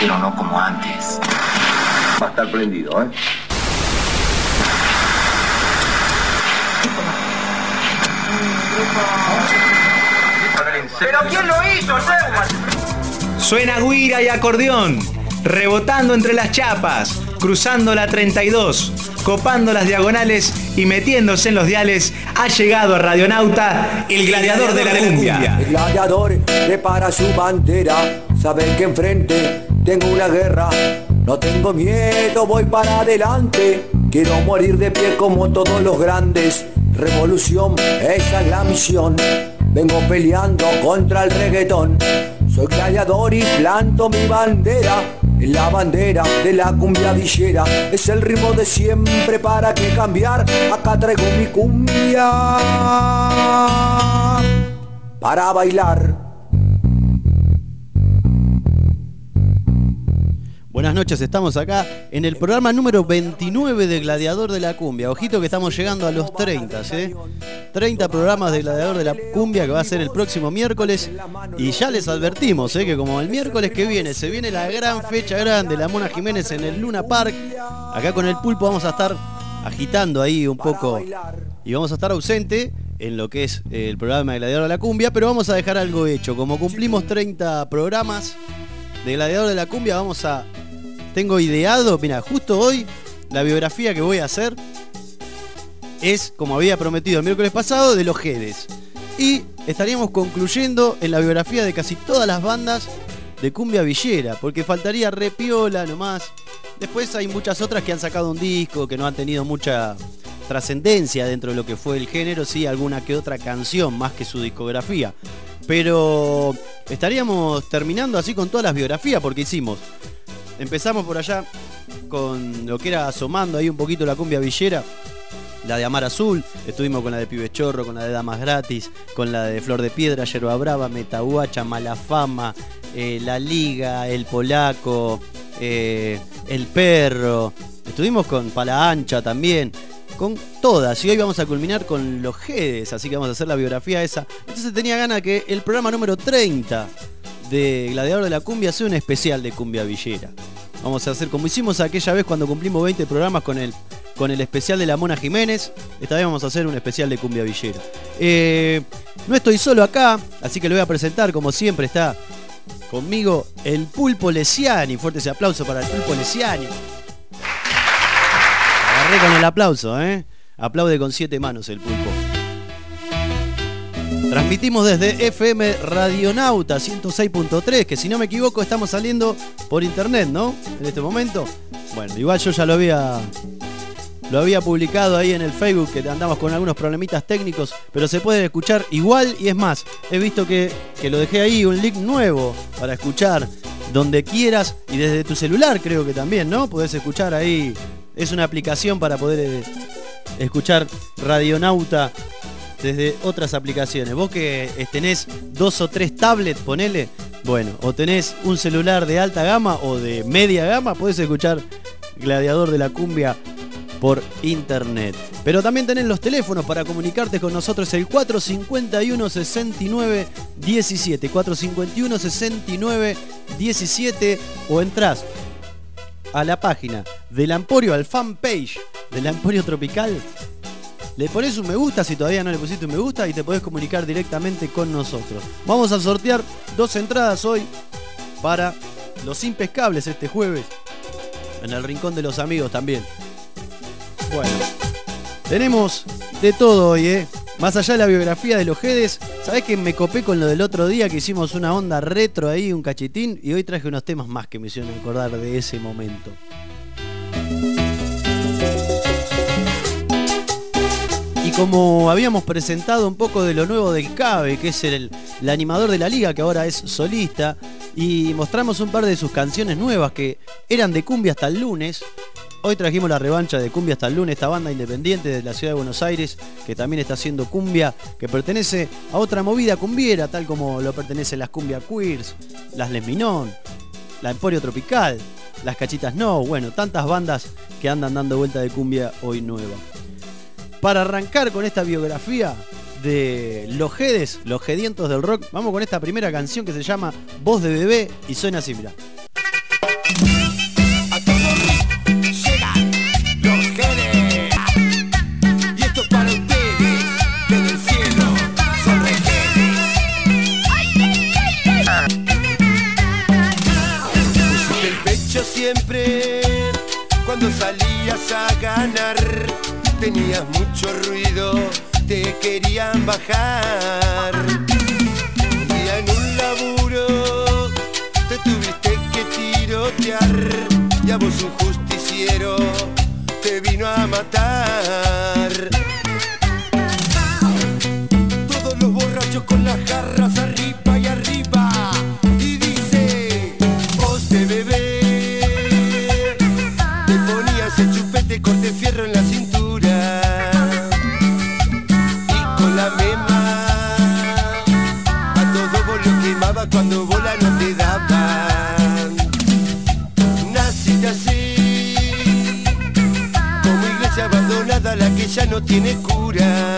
pero no como antes. Va a estar prendido, ¿eh? ¿Pero quién lo hizo, Seumas? Suena guira y acordeón, rebotando entre las chapas, cruzando la 32, copando las diagonales y metiéndose en los diales. Ha llegado a Radionauta el gladiador de la cumbia. El gladiador prepara su bandera, sabe que enfrente tengo una guerra. No tengo miedo, voy para adelante, quiero morir de pie como todos los grandes. Revolución, esa es la misión. Vengo peleando contra el reggaetón. Soy gladiador y planto mi bandera. Es la bandera de la cumbia villera. Es el ritmo de siempre, ¿para qué cambiar? Acá traigo mi cumbia para bailar. Buenas noches, estamos acá en el programa número 29 de Gladiador de la Cumbia. Ojito que estamos llegando a los 30, ¿eh? 30 programas de Gladiador de la Cumbia que va a ser el próximo miércoles. Y ya les advertimos, que como el miércoles que viene se viene la gran fecha grande, la Mona Jiménez en el Luna Park. Acá con el Pulpo vamos a estar agitando ahí un poco y vamos a estar ausente en lo que es el programa de Gladiador de la Cumbia, pero vamos a dejar algo hecho. Como cumplimos 30 programas de Gladiador de la Cumbia, tengo ideado, mira, justo hoy la biografía que voy a hacer es, como había prometido el miércoles pasado, de los Jedes. Y estaríamos concluyendo en la biografía de casi todas las bandas de cumbia villera, porque faltaría Repiola nomás. Después hay muchas otras que han sacado un disco, que no han tenido mucha trascendencia dentro de lo que fue el género, sí, alguna que otra canción más que su discografía. Pero estaríamos terminando así con todas las biografías, porque empezamos por allá con lo que era asomando ahí un poquito la cumbia villera, la de Amar Azul, estuvimos con la de Pibe Chorro, con la de Damas Gratis, con la de Flor de Piedra, Yerba Brava, Metahuacha, Mala Fama, La Liga, El Polaco, El Perro, estuvimos con Pala Ancha también, con todas, y hoy vamos a culminar con los Jedes, así que vamos a hacer la biografía esa. Entonces tenía ganas que el programa número 30 de Gladiador de la Cumbia sea un especial de cumbia villera. Vamos a hacer como hicimos aquella vez cuando cumplimos 20 programas con el especial de la Mona Jiménez. Esta vez vamos a hacer un especial de cumbia villera. No estoy solo acá, así que lo voy a presentar. Como siempre está conmigo el Pulpo Lesiani. Fuerte ese aplauso para el Pulpo Lesiani. Agarré con el aplauso, Aplaude con 7 manos el Pulpo. Transmitimos desde FM Radionauta 106.3, que si no me equivoco estamos saliendo por internet, ¿no? En este momento. Bueno, igual yo ya lo había publicado ahí en el Facebook, que andamos con algunos problemitas técnicos, pero se puede escuchar igual, y es más, he visto que lo dejé ahí, un link nuevo para escuchar donde quieras y desde tu celular creo que también, ¿no? Podés escuchar ahí, es una aplicación para poder escuchar Radionauta desde otras aplicaciones. Vos que tenés 2 o 3 tablets, ponele, bueno, o tenés un celular de alta gama o de media gama, podés escuchar Gladiador de la Cumbia por internet. Pero también tenés los teléfonos para comunicarte con nosotros, el 451-69-17, 451-69-17, o entrás a la página del Emporio, al fanpage del Emporio Tropical. Le pones un me gusta si todavía no le pusiste un me gusta y te podés comunicar directamente con nosotros. Vamos a sortear 2 entradas hoy para los Impescables este jueves en el Rincón de los Amigos también. Bueno, tenemos de todo hoy, Más allá de la biografía de los Jedes, ¿sabés que me copé con lo del otro día que hicimos una onda retro ahí, un cachitín? Y hoy traje unos temas más que me hicieron acordar de ese momento. Y como habíamos presentado un poco de lo nuevo del Cabe, que es el animador de la liga, que ahora es solista, y mostramos un par de sus canciones nuevas que eran de cumbia hasta el lunes, hoy trajimos la revancha de Cumbia hasta el lunes, esta banda independiente de la ciudad de Buenos Aires, que también está haciendo cumbia, que pertenece a otra movida cumbiera, tal como lo pertenecen las Cumbia Queers, las Les Minón, la Emporio Tropical, las Cachitas No, bueno, tantas bandas que andan dando vuelta de cumbia hoy nueva. Para arrancar con esta biografía de los Jedes, los Jedientos del rock, vamos con esta primera canción que se llama Voz de Bebé y suena así, mirá. A todo ritmo llegan los genes. Y esto es para ustedes, que en el cielo son regenes. Pusiste el pecho siempre cuando salías a ganar. Tenías mucho ruido, te querían bajar. Un día en un laburo te tuviste que tirotear, y a vos un justiciero te vino a matar. Todos los borrachos con las jarras arriba y arriba, y dice, vos de bebé te ponías el chupete corte fierro en la cintura. Cuando bola no te daban. Naciste así, como iglesia abandonada, la que ya no tiene cura.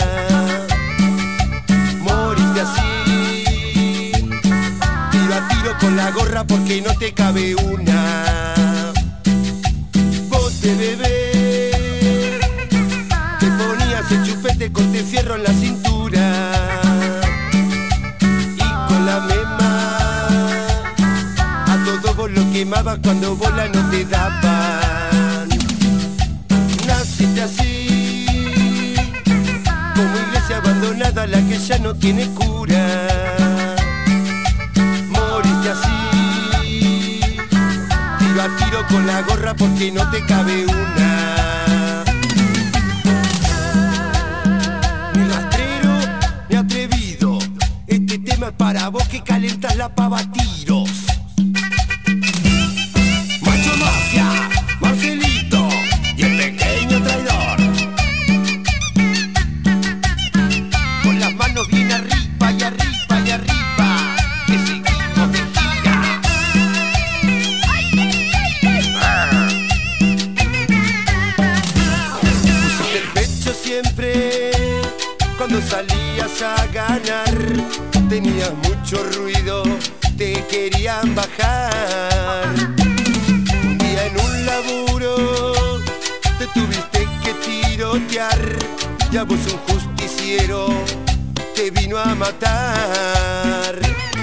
Moriste así, tiro a tiro con la gorra porque no te cabe una. Vos de bebé te ponías el chupete con te fierro en la cintura. Y con la lo quemabas cuando bola no te daban. Naciste así, como iglesia abandonada, la que ya no tiene cura. Moriste así, tiro a tiro con la gorra porque no te cabe una. Ni rastrero, ni atrevido, este tema es para vos que calentas la pava a tiros. Marcelito y el pequeño traidor, con las manos bien arriba y arriba y arriba, que seguimos de gira. Pusiste el pecho siempre cuando salías a ganar. Tenías mucho ruido, te querían bajar. En un laburo te tuviste que tirotear, y a vos un justiciero te vino a matar.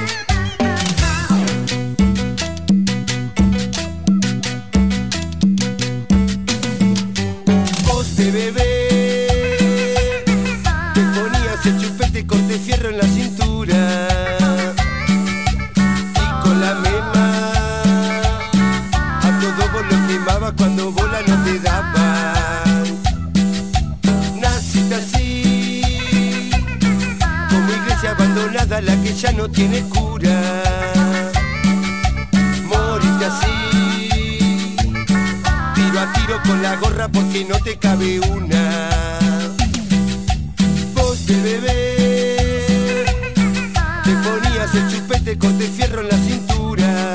Vos de bebé te ponías el chupete con te fierro en la cintura. Y con la lo quemabas cuando bola no te daban. Naciste así, como iglesia abandonada, la que ya no tiene cura. Moriste así, tiro a tiro con la gorra porque no te cabe una. Vos de bebé te ponías el chupete con te fierro en la cintura.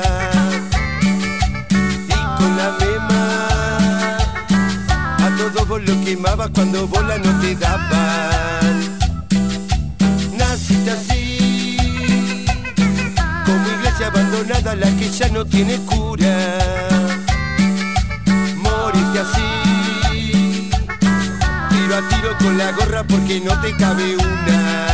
La mema, a todos vos lo quemabas cuando bola no te daban. Naciste así, como iglesia abandonada, la que ya no tiene cura. Moriste así, tiro a tiro con la gorra porque no te cabe una.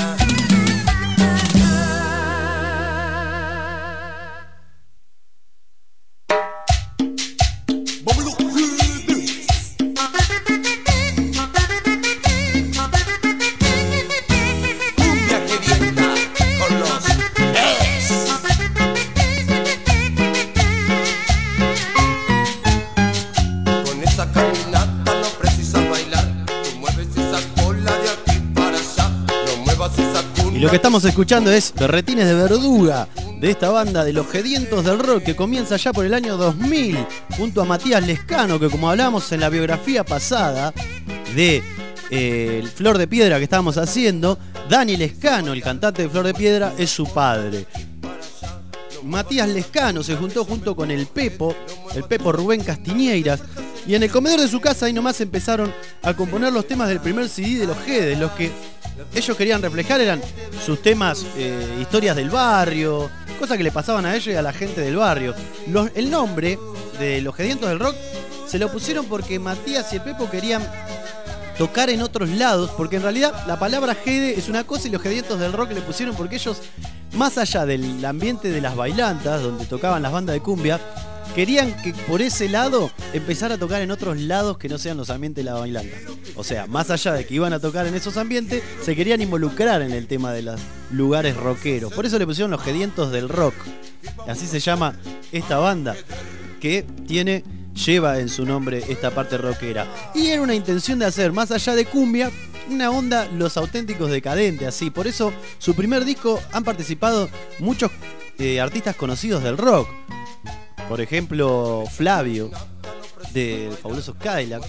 Y lo que estamos escuchando es Berretines de Verduga, de esta banda de los Gedientos del Rock, que comienza ya por el año 2000, junto a Matías Lescano, que como hablamos en la biografía pasada de Flor de Piedra que estábamos haciendo, Dani Lescano, el cantante de Flor de Piedra, es su padre. Matías Lescano se juntó junto con el Pepo Rubén Castiñeiras, y en el comedor de su casa ahí nomás empezaron a componer los temas del primer CD de los Gedes. Los que ellos querían reflejar eran sus temas, historias del barrio, cosas que le pasaban a ellos y a la gente del barrio. El nombre de Los Gedientos del Rock se lo pusieron porque Matías y el Pepo querían tocar en otros lados, porque en realidad la palabra Gede es una cosa y Los Gedientos del Rock le pusieron porque ellos, más allá del ambiente de las bailantas, donde tocaban las bandas de cumbia, querían que por ese lado empezar a tocar en otros lados que no sean los ambientes de la bailanta. O sea, más allá de que iban a tocar en esos ambientes, se querían involucrar en el tema de los lugares rockeros. Por eso le pusieron Los Gedientos del Rock. Así se llama esta banda, que lleva en su nombre esta parte rockera. Y era una intención de hacer, más allá de cumbia, una onda Los Auténticos Decadentes, así. Por eso, su primer disco han participado muchos artistas conocidos del rock. Por ejemplo, Flavio, del fabuloso Cadillac.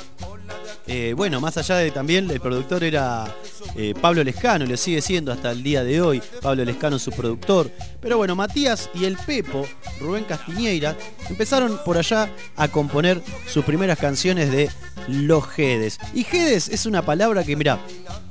Bueno, más allá de también, el productor era Pablo Lescano, y lo sigue siendo hasta el día de hoy. Pablo Lescano es su productor. Pero bueno, Matías y el Pepo, Rubén Castiñeira, empezaron por allá a componer sus primeras canciones de Los Gedes. Y Gedes es una palabra que, mirá,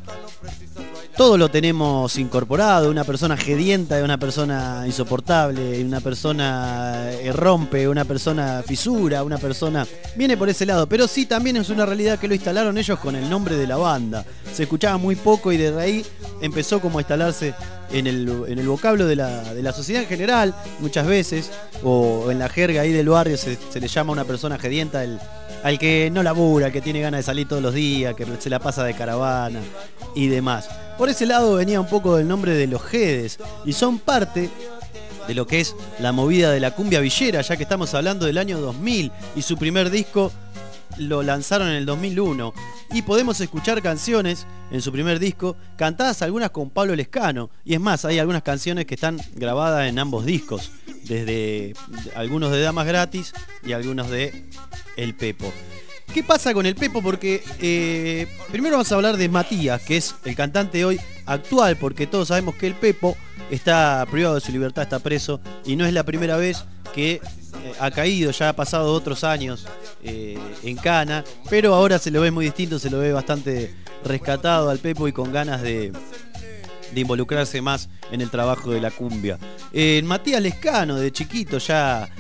todo lo tenemos incorporado. Una persona gedienta, una persona insoportable, una persona rompe, una persona fisura, una persona... Viene por ese lado, pero sí también es una realidad que lo instalaron ellos con el nombre de la banda. Se escuchaba muy poco y desde ahí empezó como a instalarse en el vocablo de la sociedad en general, muchas veces, o en la jerga ahí del barrio se le llama a una persona gedienta al que no labura, al que tiene ganas de salir todos los días, que se la pasa de caravana y demás. Por ese lado venía un poco del nombre de Los Gedes, y son parte de lo que es la movida de la cumbia villera, ya que estamos hablando del año 2000, y su primer disco lo lanzaron en el 2001. Y podemos escuchar canciones en su primer disco, cantadas algunas con Pablo Lescano. Y es más, hay algunas canciones que están grabadas en ambos discos, desde algunos de Damas Gratis y algunos de El Pepo. ¿Qué pasa con el Pepo? Porque primero vamos a hablar de Matías, que es el cantante hoy actual, porque todos sabemos que el Pepo está privado de su libertad, está preso, y no es la primera vez que ha caído, ya ha pasado otros años en cana, pero ahora se lo ve muy distinto, se lo ve bastante rescatado al Pepo y con ganas de involucrarse más en el trabajo de la cumbia. Matías Lescano, de chiquito ya...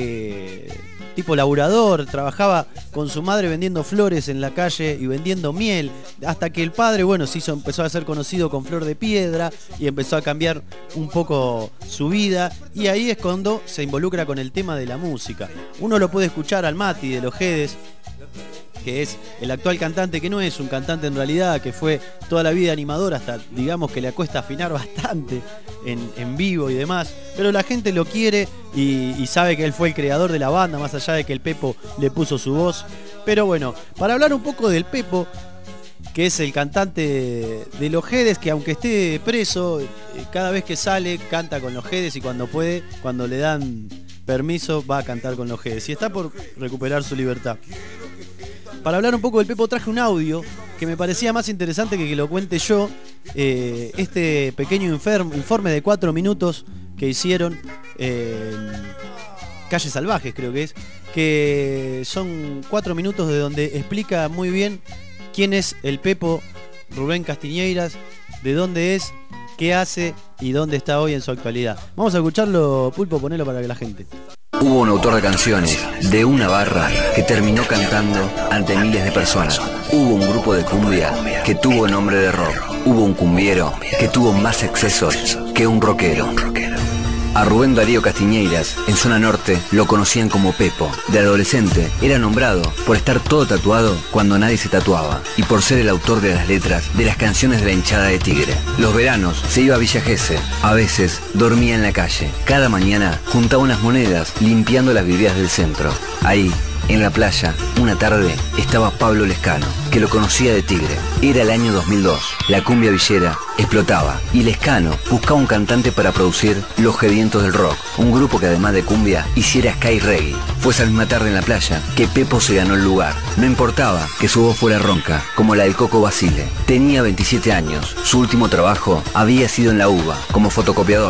tipo laburador, trabajaba con su madre vendiendo flores en la calle y vendiendo miel, hasta que el padre, bueno, empezó a ser conocido con Flor de Piedra y empezó a cambiar un poco su vida, y ahí es cuando se involucra con el tema de la música. Uno lo puede escuchar al Mati de Los Gedes, que es el actual cantante, que no es un cantante en realidad, que fue toda la vida animador, hasta digamos que le cuesta afinar bastante en vivo y demás, pero la gente lo quiere y sabe que él fue el creador de la banda, más allá de que el Pepo le puso su voz. Pero bueno, para hablar un poco del Pepo, que es el cantante de Los Gedes, que aunque esté preso, cada vez que sale canta con Los Gedes, y cuando puede, cuando le dan permiso, va a cantar con Los Gedes, y está por recuperar su libertad. Para hablar un poco del Pepo traje un audio que me parecía más interesante que lo cuente yo. Este pequeño informe de 4 minutos que hicieron Calles Salvajes, creo que son 4 minutos de donde explica muy bien quién es el Pepo Rubén Castiñeiras, de dónde es, qué hace y dónde está hoy en su actualidad. Vamos a escucharlo, Pulpo, ponelo para que la gente... Hubo un autor de canciones de una barra que terminó cantando ante miles de personas. Hubo un grupo de cumbia que tuvo nombre de rock. Hubo un cumbiero que tuvo más excesos que un rockero. A Rubén Darío Castiñeiras, en zona norte, lo conocían como Pepo. De adolescente, era nombrado por estar todo tatuado cuando nadie se tatuaba, y por ser el autor de las letras de las canciones de la hinchada de Tigre. Los veranos se iba a Villa Gesell, a veces dormía en la calle. Cada mañana juntaba unas monedas limpiando las vidrieras del centro. Ahí, en la playa, una tarde, estaba Pablo Lescano, que lo conocía de Tigre. Era el año 2002, la cumbia villera explotaba, y Lescano buscaba un cantante para producir Los Gedientos del Rock, un grupo que además de cumbia, hiciera sky reggae. Fue esa misma tarde en la playa que Pepo se ganó el lugar. No importaba que su voz fuera ronca, como la del Coco Basile. Tenía 27 años, su último trabajo había sido en la UBA, como fotocopiador.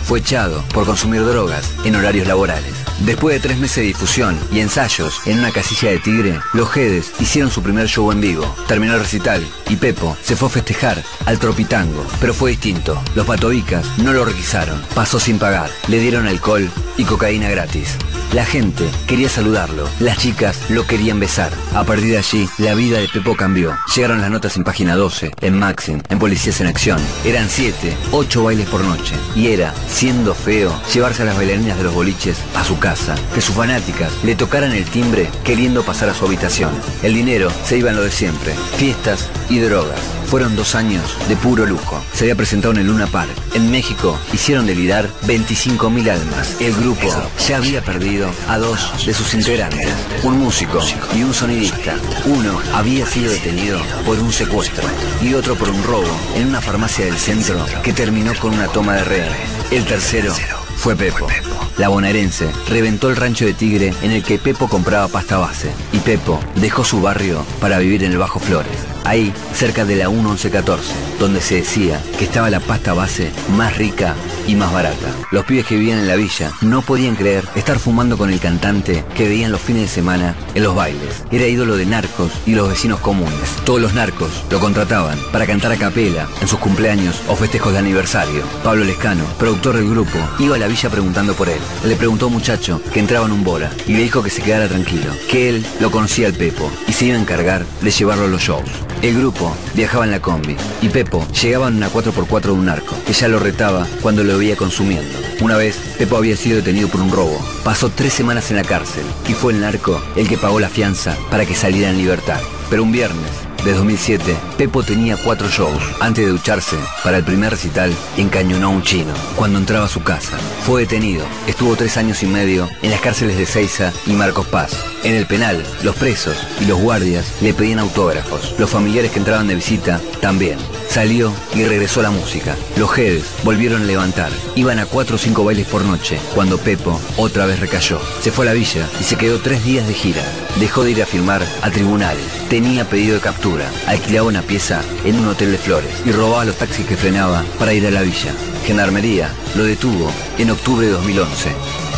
fue echado por consumir drogas en horarios laborales. Después de 3 meses de difusión y ensayos en una casilla de Tigre, los Jedes hicieron su primer show en vivo. Terminó el recital y Pepo se fue a festejar al Tropitango, pero fue distinto. Los Patovicas no lo requisaron, pasó sin pagar, le dieron alcohol y cocaína gratis. La gente quería saludarlo, las chicas lo querían besar. A partir de allí, la vida de Pepo cambió. Llegaron las notas en Página 12, en Maxim, en Policías en Acción. Eran 7, 8 bailes por noche. Y era, siendo feo, llevarse a las bailarinas de los boliches a su casa, que sus fanáticas le tocaran el timbre queriendo pasar a su habitación. El dinero se iba en lo de siempre, fiestas y drogas. Fueron 2 años de puro lujo. Se había presentado en el Luna Park. En México hicieron delirar 25.000 almas. El grupo ya había perdido a 2 de sus integrantes, un músico y un sonidista. Uno había sido detenido por un secuestro y otro por un robo en una farmacia del centro que terminó con una toma de rehenes. El tercero fue Pepo. La bonaerense reventó el rancho de Tigre en el que Pepo compraba pasta base y Pepo dejó su barrio para vivir en el Bajo Flores, ahí cerca de la 1114, donde se decía que estaba la pasta base más rica y más barata. Los pibes que vivían en la villa no podían creer estar fumando con el cantante que veían los fines de semana en los bailes. Era ídolo de narcos y los vecinos comunes. Todos los narcos lo contrataban para cantar a capela en sus cumpleaños o festejos de aniversario. Pablo Lescano, productor del grupo, iba a la villa preguntando por él. Le preguntó a un muchacho que entraba en un Bora y le dijo que se quedara tranquilo, que él lo conocía al Pepo y se iba a encargar de llevarlo a los shows. El grupo viajaba en la combi y Pepo llegaba en una 4x4 de un narco que ya lo retaba cuando lo veía consumiendo. Una vez, Pepo había sido detenido por un robo. Pasó 3 semanas en la cárcel y fue el narco el que pagó la fianza para que saliera en libertad. Pero un viernes de 2007, Pepo tenía 4 shows. Antes de ducharse, para el primer recital, encañonó a un chino. Cuando entraba a su casa, fue detenido. Estuvo 3 años y medio en las cárceles de Seiza y Marcos Paz. En el penal, los presos y los guardias le pedían autógrafos. Los familiares que entraban de visita, también. Salió y regresó a la música. Los Jedes volvieron a levantar. Iban a 4 o 5 bailes por noche, cuando Pepo otra vez recayó. Se fue a la villa y se quedó 3 días de gira. Dejó de ir a firmar a tribunales. Tenía pedido de captura. Alquilaba una pieza en un hotel de Flores y robaba los taxis que frenaba para ir a la villa. Gendarmería lo detuvo en octubre de 2011.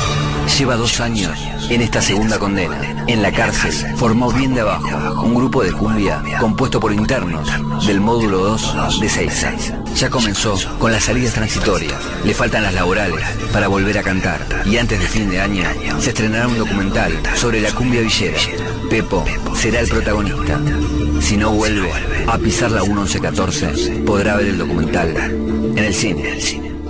Lleva 2 años en esta segunda condena. En la cárcel formó Bien de Abajo, un grupo de cumbia compuesto por internos del módulo 2 de Seiza. Ya comenzó con las salidas transitorias, le faltan las laborales para volver a cantar y antes de fin de año se estrenará un documental sobre la cumbia villera. Pepo será el protagonista. Si no vuelve a pisar la 1114, podrá ver el documental en el cine.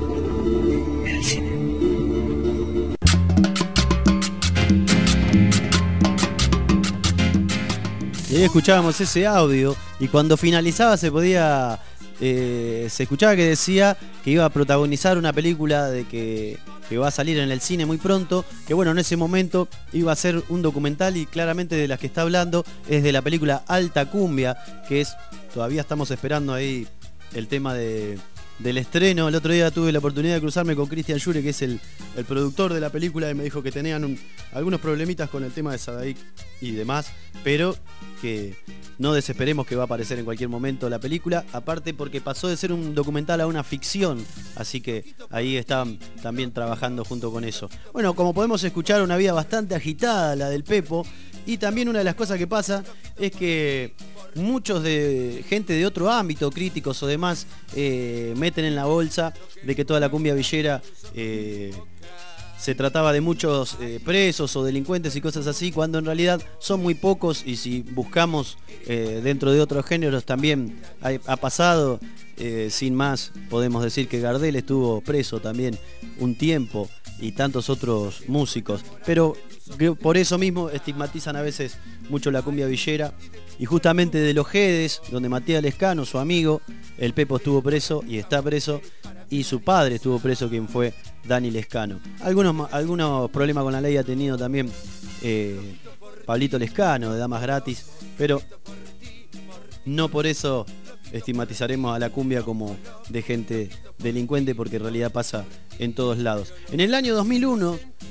Y ahí escuchábamos ese audio y cuando finalizaba se escuchaba que decía que iba a protagonizar una película de que va a salir en el cine muy pronto, que bueno, en ese momento iba a ser un documental y claramente de las que está hablando es de la película Alta Cumbia, que es, todavía estamos esperando ahí el tema del estreno. El otro día tuve la oportunidad de cruzarme con Cristian Jure, que es el productor de la película, y me dijo que tenían algunos problemitas con el tema de Sadaik y demás, pero que no desesperemos, que va a aparecer en cualquier momento la película, aparte porque pasó de ser un documental a una ficción, así que ahí están también trabajando junto con eso. Bueno, como podemos escuchar, una vida bastante agitada la del Pepo, y también una de las cosas que pasa es que muchos de gente de otro ámbito, críticos o demás, meten en la bolsa de que toda la cumbia villera se trataba de muchos presos o delincuentes y cosas así, cuando en realidad son muy pocos, y si buscamos dentro de otros géneros también ha pasado. Sin más, podemos decir que Gardel estuvo preso también un tiempo y tantos otros músicos, pero por eso mismo estigmatizan a veces mucho la cumbia villera. Y justamente de los Jedes, donde Matías Lescano, su amigo, el Pepo estuvo preso y está preso, y su padre estuvo preso, quien fue Dani Lescano. Algunos problemas con la ley ha tenido también Pablito Lescano, de Damas Gratis, pero no por eso estigmatizaremos a la cumbia como de gente delincuente, porque en realidad pasa en todos lados. En el año 2001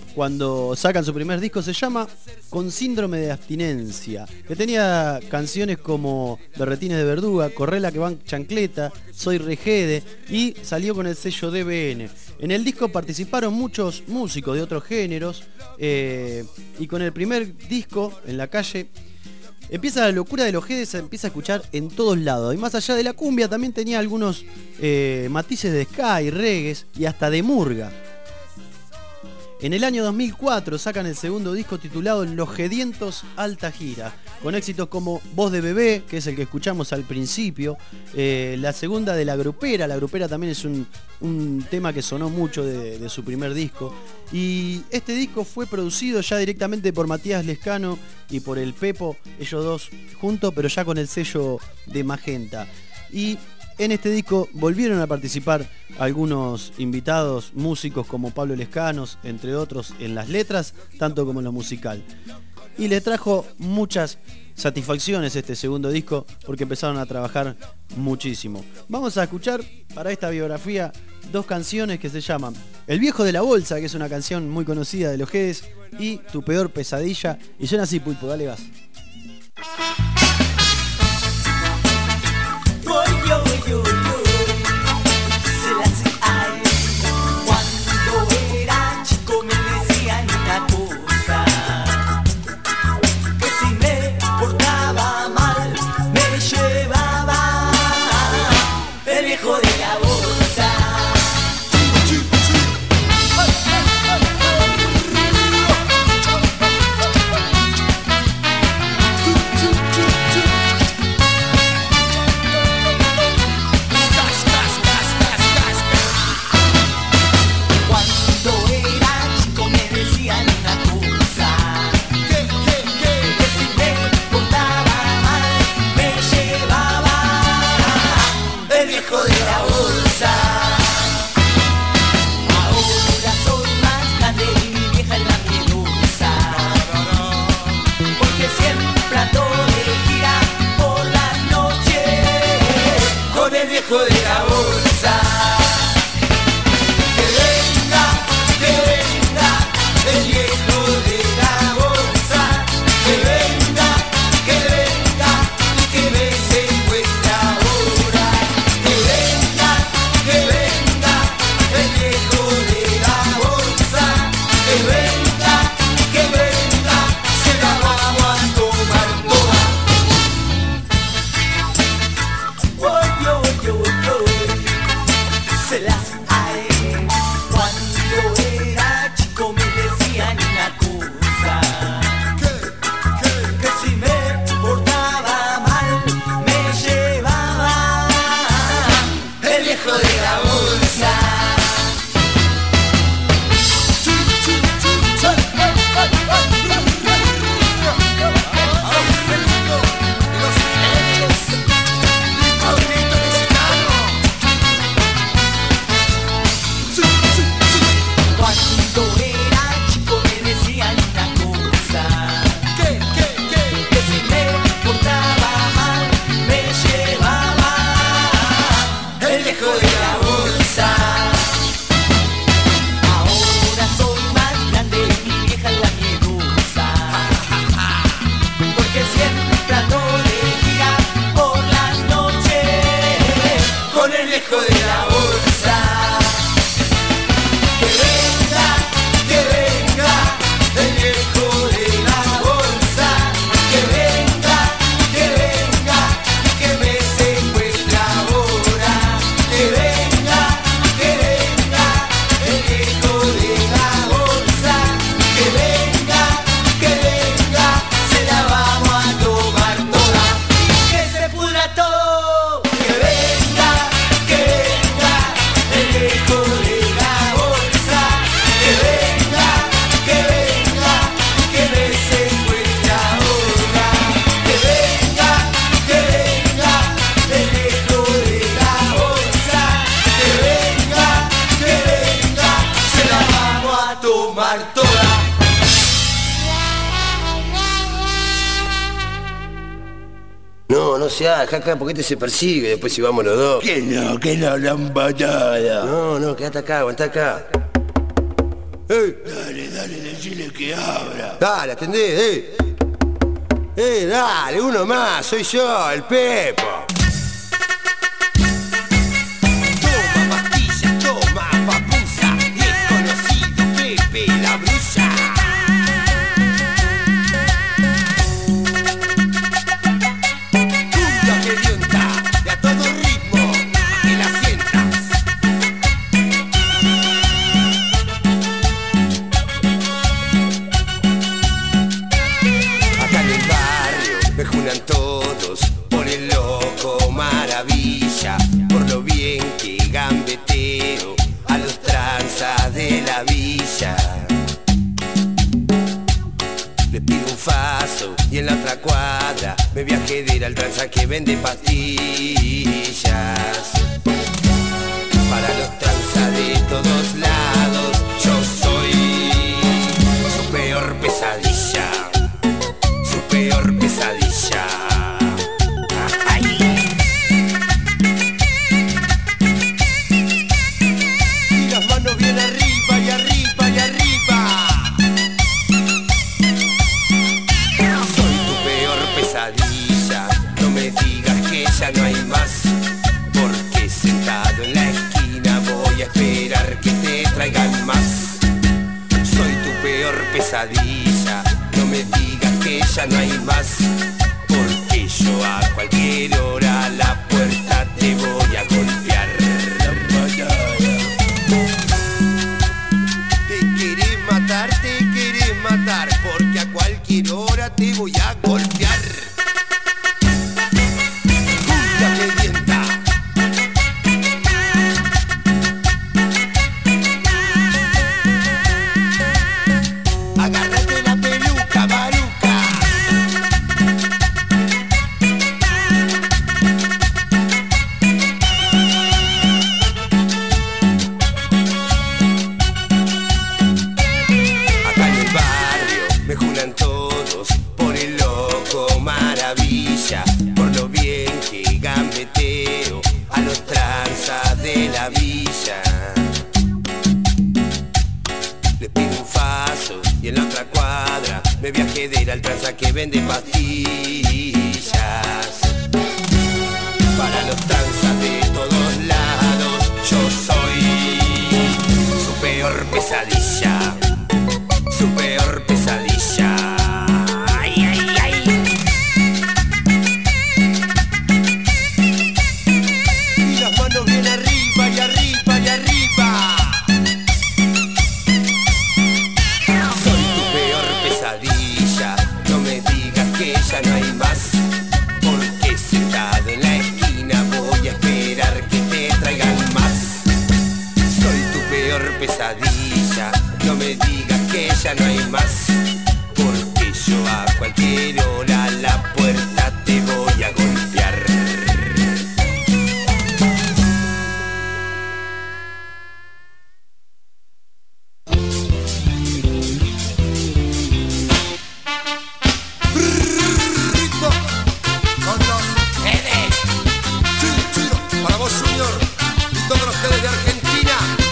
cuando sacan su primer disco, se llama Con Síndrome de Abstinencia, que tenía canciones como Berretines de Verduga, Correla que van chancleta, Soy Regede, y salió con el sello DBN. En el disco participaron muchos músicos de otros géneros, y con el primer disco, En la Calle, empieza la locura de los Jedes, se empieza a escuchar en todos lados. Y más allá de la cumbia también tenía algunos matices de ska y reggae y hasta de murga. En el año 2004 sacan el segundo disco titulado Los Gedientos Alta Gira, con éxitos como Voz de Bebé, que es el que escuchamos al principio, la segunda de La Grupera también es un tema que sonó mucho de su primer disco, y este disco fue producido ya directamente por Matías Lescano y por el Pepo, ellos dos juntos, pero ya con el sello de Magenta. Y en este disco volvieron a participar algunos invitados, músicos como Pablo Lescanos, entre otros, en las letras, tanto como en lo musical. Y les trajo muchas satisfacciones este segundo disco, porque empezaron a trabajar muchísimo. Vamos a escuchar para esta biografía 2 canciones que se llaman El Viejo de la Bolsa, que es una canción muy conocida de los Jedes, y Tu Peor Pesadilla. Y suena así, Pulpo, dale gas. Cuando era chico me decían una cosa, que si me portaba mal me llevaba el viejo de la bolsa. De la bolsa, que venga el viejo de la bolsa, que venga y que me secuestre ahora, que venga el viejo de la bolsa, que venga, se la vamos a tomar toda. Se las hay. Cuando era chico me decían una cosa, que si me portaba mal me llevaba el viejo de la bolsa. No sea, jaja, porque este se persigue, después si vamos los dos. Que no, la embatada. No, quédate acá, aguantá acá. Dale, decile que abra. Dale, atendé, dale, uno más, soy yo, el Pepo. Toma pastilla, toma papusa, el conocido Pepe la Brusa. Cumbia que vienta, y a todo ritmo, pa' que la sientas. Acá en el barrio me juran todos por el loco maravilla, por lo bien que gambeteo a los tranzas de la villa. Le pido un faso y en la otra cuadra me viajé de ir al tranza que vende pastillas. Para los tranzas de todos lados yo soy su peor pesadilla, su peor pesadilla. Ay. Y las manos bien arriba y arriba y arriba. Soy tu peor pesadilla, no me digas que ya no hay más, porque sentado en la esquina voy a esperar que te traigan más. Soy tu peor pesadilla, no me digas que ya no hay más, porque yo a cualquier hora la puerta te voy a golpear. Te querés matar, porque a cualquier hora te voy a golpear. Cumbia que vienta. Agárrate la peluca, baruca. Acá en el barrio me juran todos por el loco maravilla, por lo bien que gambeteo a los tranzas de la villa. Le pido un faso y en la otra cuadra me viajé de ir al tranza que vende pastillas. Para los tranzas de todos lados yo soy su peor pesadilla, su peor pesadilla. Ay, ay, ay. Y las manos bien arriba y arriba y arriba. Soy tu peor pesadilla, no me digas que ya no hay más, porque sentado en la esquina voy a esperar que te traigan más. Soy tu peor pesadilla, no me digas que ya no hay más, porque yo a cualquier hora la puerta te voy a golpear. Ritmo con los Jedes. Chido, para vos, Junior, y todos los Jedes de Argentina.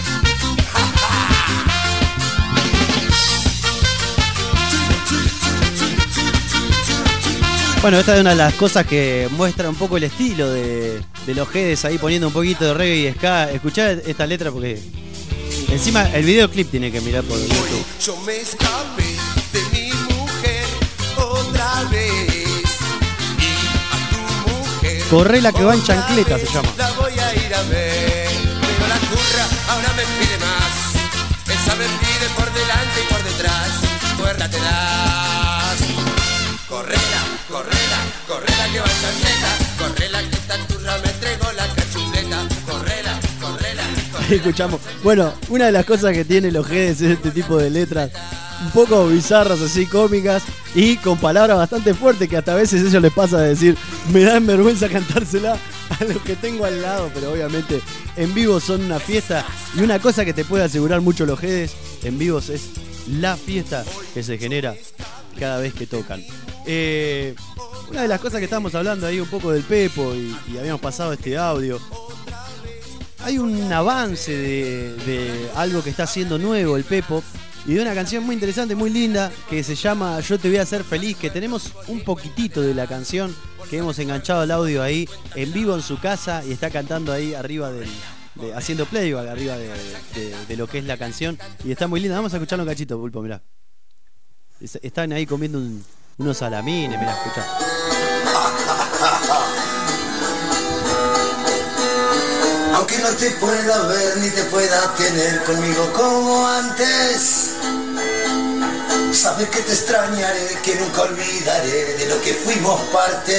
Bueno, esta es una de las cosas que muestra un poco el estilo de los Jedes, ahí poniendo un poquito de reggae y ska. Escuchá esta letra porque encima el videoclip tiene que mirar por YouTube. Yo me escapé de mi mujer otra vez, y a tu mujer Corre la que va en otra chancleta, vez se llama. la voy a ir a ver, pero la curra ahora me pide más. Esa me pide por delante y por detrás, cuérdatela. Correla, correla, correla que va en chancleta, correla que esta turra me entregó la cachufleta, correla, correla, correla. Escuchamos. Bueno, una de las cosas que tiene los Jedes es este tipo de letras un poco bizarras, así cómicas y con palabras bastante fuertes que hasta a veces ellos les pasa de decir, me dan vergüenza cantársela a los que tengo al lado, pero obviamente en vivo son una fiesta, y una cosa que te puede asegurar mucho los Jedes en vivos es la fiesta que se genera cada vez que tocan. Una de las cosas que estábamos hablando ahí un poco del Pepo y habíamos pasado este audio. Hay un avance de algo que está haciendo nuevo el Pepo, y de una canción muy interesante, muy linda, que se llama Yo te voy a hacer feliz, que tenemos un poquitito de la canción, que hemos enganchado el audio ahí en vivo en su casa y está cantando ahí arriba haciendo playback arriba de lo que es la canción, y está muy linda. Vamos a escucharlo un cachito, Pulpo, mirá. Están ahí comiendo unos salamines, mirá, escuchá. Aunque no te pueda ver ni te pueda tener conmigo como antes, sabes que te extrañaré, que nunca olvidaré de lo que fuimos parte.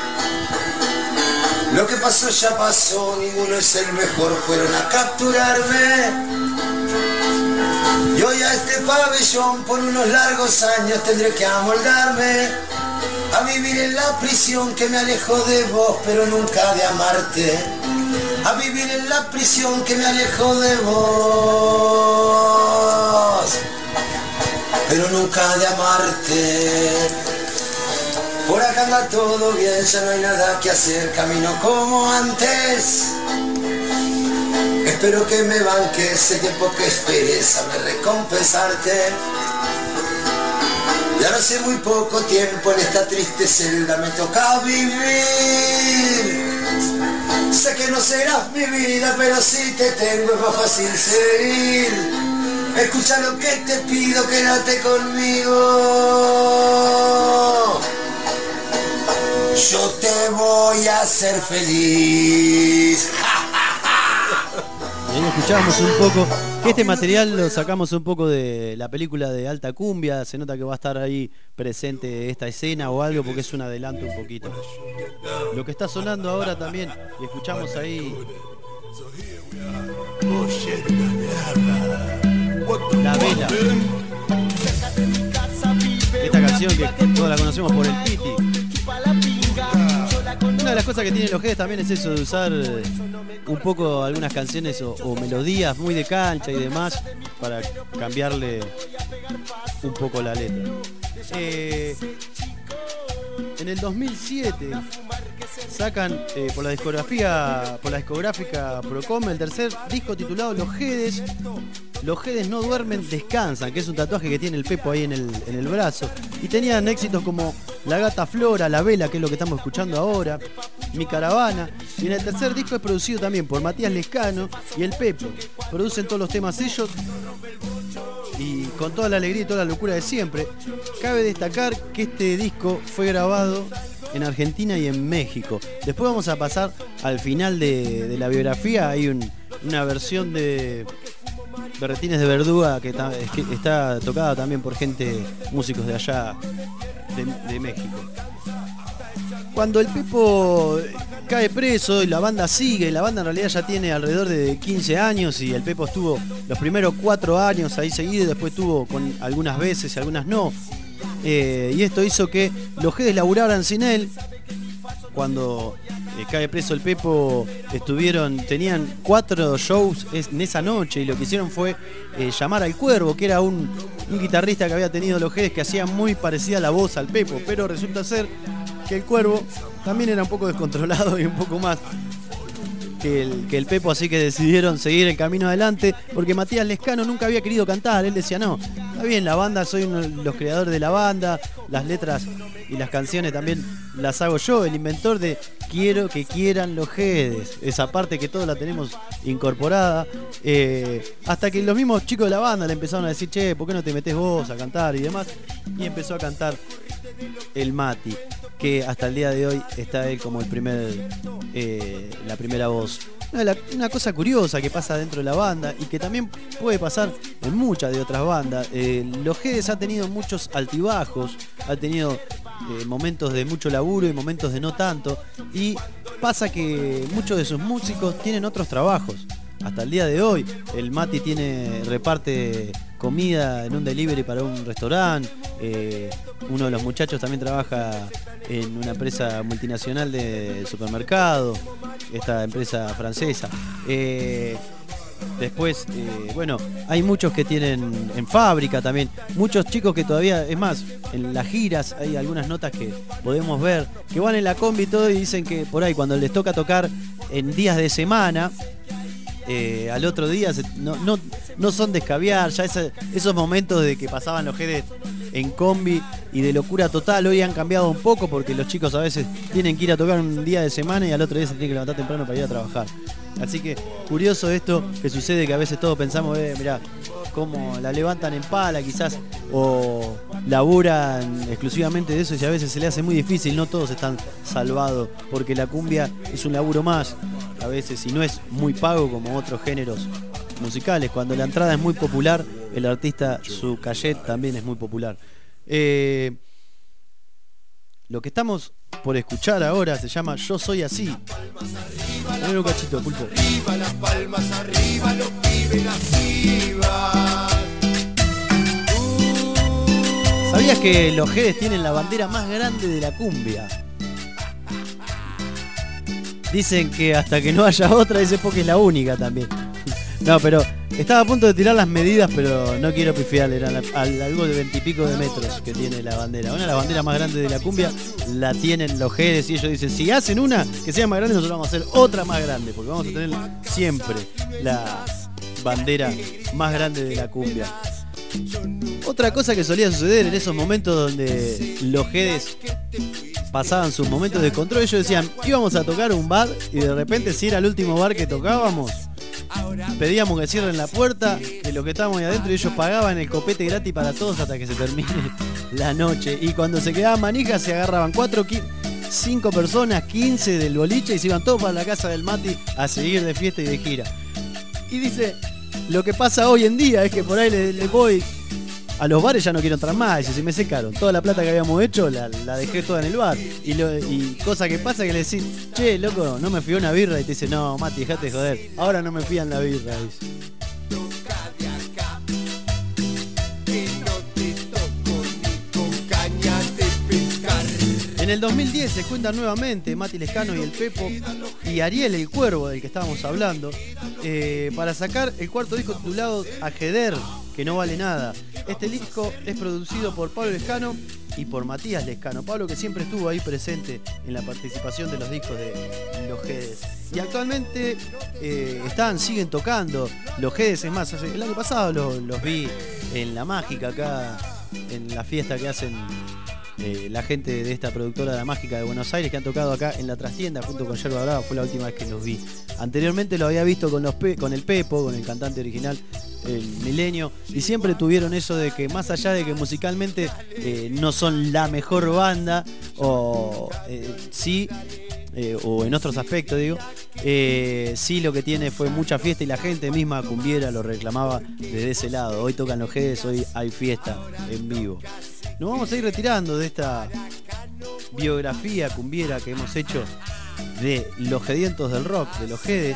Lo que pasó ya pasó, ninguno es el mejor, fueron a capturarme. Y hoy a este pabellón por unos largos años tendré que amoldarme a vivir en la prisión que me alejó de vos, pero nunca de amarte. A vivir en la prisión que me alejó de vos, pero nunca de amarte. Por acá anda todo bien, ya no hay nada que hacer, camino como antes. Espero que me banques el tiempo que esperes, saber recompensarte. Y ahora hace muy poco tiempo en esta triste celda me toca vivir. Sé que no serás mi vida, pero si te tengo es más fácil seguir. Escucha lo que te pido, quédate conmigo. Yo te voy a hacer feliz. Y ahí escuchábamos un poco, que este material lo sacamos un poco de la película de Alta Cumbia, se nota que va a estar ahí presente esta escena o algo porque es un adelanto un poquito. Lo que está sonando ahora también, y escuchamos ahí La Vela. Esta canción que todos la conocemos por el Piti. Una de las cosas que tienen los Jedes también es eso de usar un poco algunas canciones o melodías muy de cancha y demás para cambiarle un poco la letra. En el 2007 sacan por la discográfica Procom el tercer disco titulado Los Jedes. Los Jedes no duermen, descansan, que es un tatuaje que tiene el Pepo ahí en el brazo. Y tenían éxitos como La Gata Flora, La Vela, que es lo que estamos escuchando ahora, Mi Caravana. Y en el tercer disco es producido también por Matías Lescano y el Pepo. Producen todos los temas ellos y con toda la alegría y toda la locura de siempre. Cabe destacar que este disco fue grabado en Argentina y en México. Después vamos a pasar al final de la biografía. Hay una versión de Berretines de Verduga que está tocada también por músicos de allá de México. Cuando el Pepo cae preso y la banda sigue, la banda en realidad ya tiene alrededor de 15 años y el Pepo estuvo los primeros 4 años ahí seguido, después estuvo con algunas veces y algunas no. Y esto hizo que los Jedes laburaran sin él. Cuando cae preso el Pepo, tenían 4 shows en esa noche y lo que hicieron fue llamar al Cuervo, que era un guitarrista que había tenido los Jedes que hacía muy parecida la voz al Pepo, pero resulta ser que el Cuervo también era un poco descontrolado y un poco más que el Pepo, así que decidieron seguir el camino adelante porque Matías Lescano nunca había querido cantar. Él decía, no, está bien, la banda, soy uno de los creadores de la banda, las letras y las canciones también las hago yo, el inventor de Quiero que quieran los Jedes, esa parte que todos la tenemos incorporada, hasta que los mismos chicos de la banda le empezaron a decir, che, ¿por qué no te metés vos a cantar y demás? Y empezó a cantar el Mati, que hasta el día de hoy está él como la primera voz. Una cosa curiosa que pasa dentro de la banda y que también puede pasar en muchas de otras bandas. Los Jedes ha tenido muchos altibajos, ha tenido momentos de mucho laburo y momentos de no tanto, y pasa que muchos de sus músicos tienen otros trabajos. Hasta el día de hoy el Mati reparte comida en un delivery para un restaurante, uno de los muchachos también trabaja en una empresa multinacional de supermercado, esta empresa francesa. Después, bueno, hay muchos que tienen en fábrica también, muchos chicos que todavía, es más, en las giras hay algunas notas que podemos ver, que van en la combi y todo y dicen que por ahí cuando les toca tocar en días de semana, al otro día no son de escabiar. Ya esos momentos de que pasaban los Jedes en combi y de locura total hoy han cambiado un poco, porque los chicos a veces tienen que ir a tocar un día de semana y al otro día se tienen que levantar temprano para ir a trabajar. Así que curioso esto que sucede, que a veces todos pensamos, mirá, cómo la levantan en pala quizás, o laburan exclusivamente de eso, y a veces se le hace muy difícil. No todos están salvados, porque la cumbia es un laburo más a veces, y no es muy pago como otros géneros musicales. Cuando la entrada es muy popular, el artista, su cachet también es muy popular. Lo que estamos por escuchar ahora se llama Yo Soy Así. Poner un cachito, Pulpo. Arriba las palmas, arriba los pibes, las pibas. ¿Sabías que los Jedes tienen la bandera más grande de la cumbia? Dicen que hasta que no haya otra, dice, porque es la única también. No, pero estaba a punto de tirar las medidas, pero no quiero pifiar. Eran algo de 20 y pico de metros que tiene la bandera. Una de las banderas más grandes de la cumbia la tienen los Jedes, y ellos dicen, si hacen una que sea más grande, nosotros vamos a hacer otra más grande, porque vamos a tener siempre la bandera más grande de la cumbia. Otra cosa que solía suceder en esos momentos donde los Jedes pasaban sus momentos de control, ellos decían, íbamos a tocar un bar, y de repente, si era el último bar que tocábamos, pedíamos que cierren la puerta de los que estábamos ahí adentro, y ellos pagaban el copete gratis para todos hasta que se termine la noche. Y cuando se quedaban manijas, se agarraban 5 personas, 15 del boliche, y se iban todos para la casa del Mati a seguir de fiesta y de gira. Y dice, lo que pasa hoy en día es que por ahí le voy a los bares, ya no quiero entrar más. Dice, se me secaron. Toda la plata que habíamos hecho la dejé toda en el bar. Y cosa que pasa que le decís, che, loco, no me fío una birra. Y te dice, no, Mati, dejate de joder. Ahora no me fían la birra, dice. En el 2010 se cuentan nuevamente Mati Lescano y el Pepo y Ariel el Cuervo, del que estábamos hablando, para sacar el cuarto disco titulado Ajeder, que no vale nada. Este disco es producido por Pablo Lescano y por Matías Lescano. Pablo, que siempre estuvo ahí presente en la participación de los discos de los Jedes. Y actualmente siguen tocando los Jedes. Es más, el año pasado los vi en La Mágica, acá en la fiesta que hacen la gente de esta productora La Mágica de Buenos Aires, que han tocado acá en la trastienda junto con Yerba Brava. Fue la última vez que los vi. Anteriormente lo había visto con el Pepo, con el cantante original, el Milenio, y siempre tuvieron eso de que, más allá de que musicalmente no son la mejor banda, o en otros aspectos digo, sí, lo que tiene fue mucha fiesta, y la gente misma cumbiera lo reclamaba desde ese lado. Hoy tocan los Jedes, hoy hay fiesta en vivo. Nos vamos a ir retirando de esta biografía cumbiera que hemos hecho de los Jedientos del Rock, de los Jedes,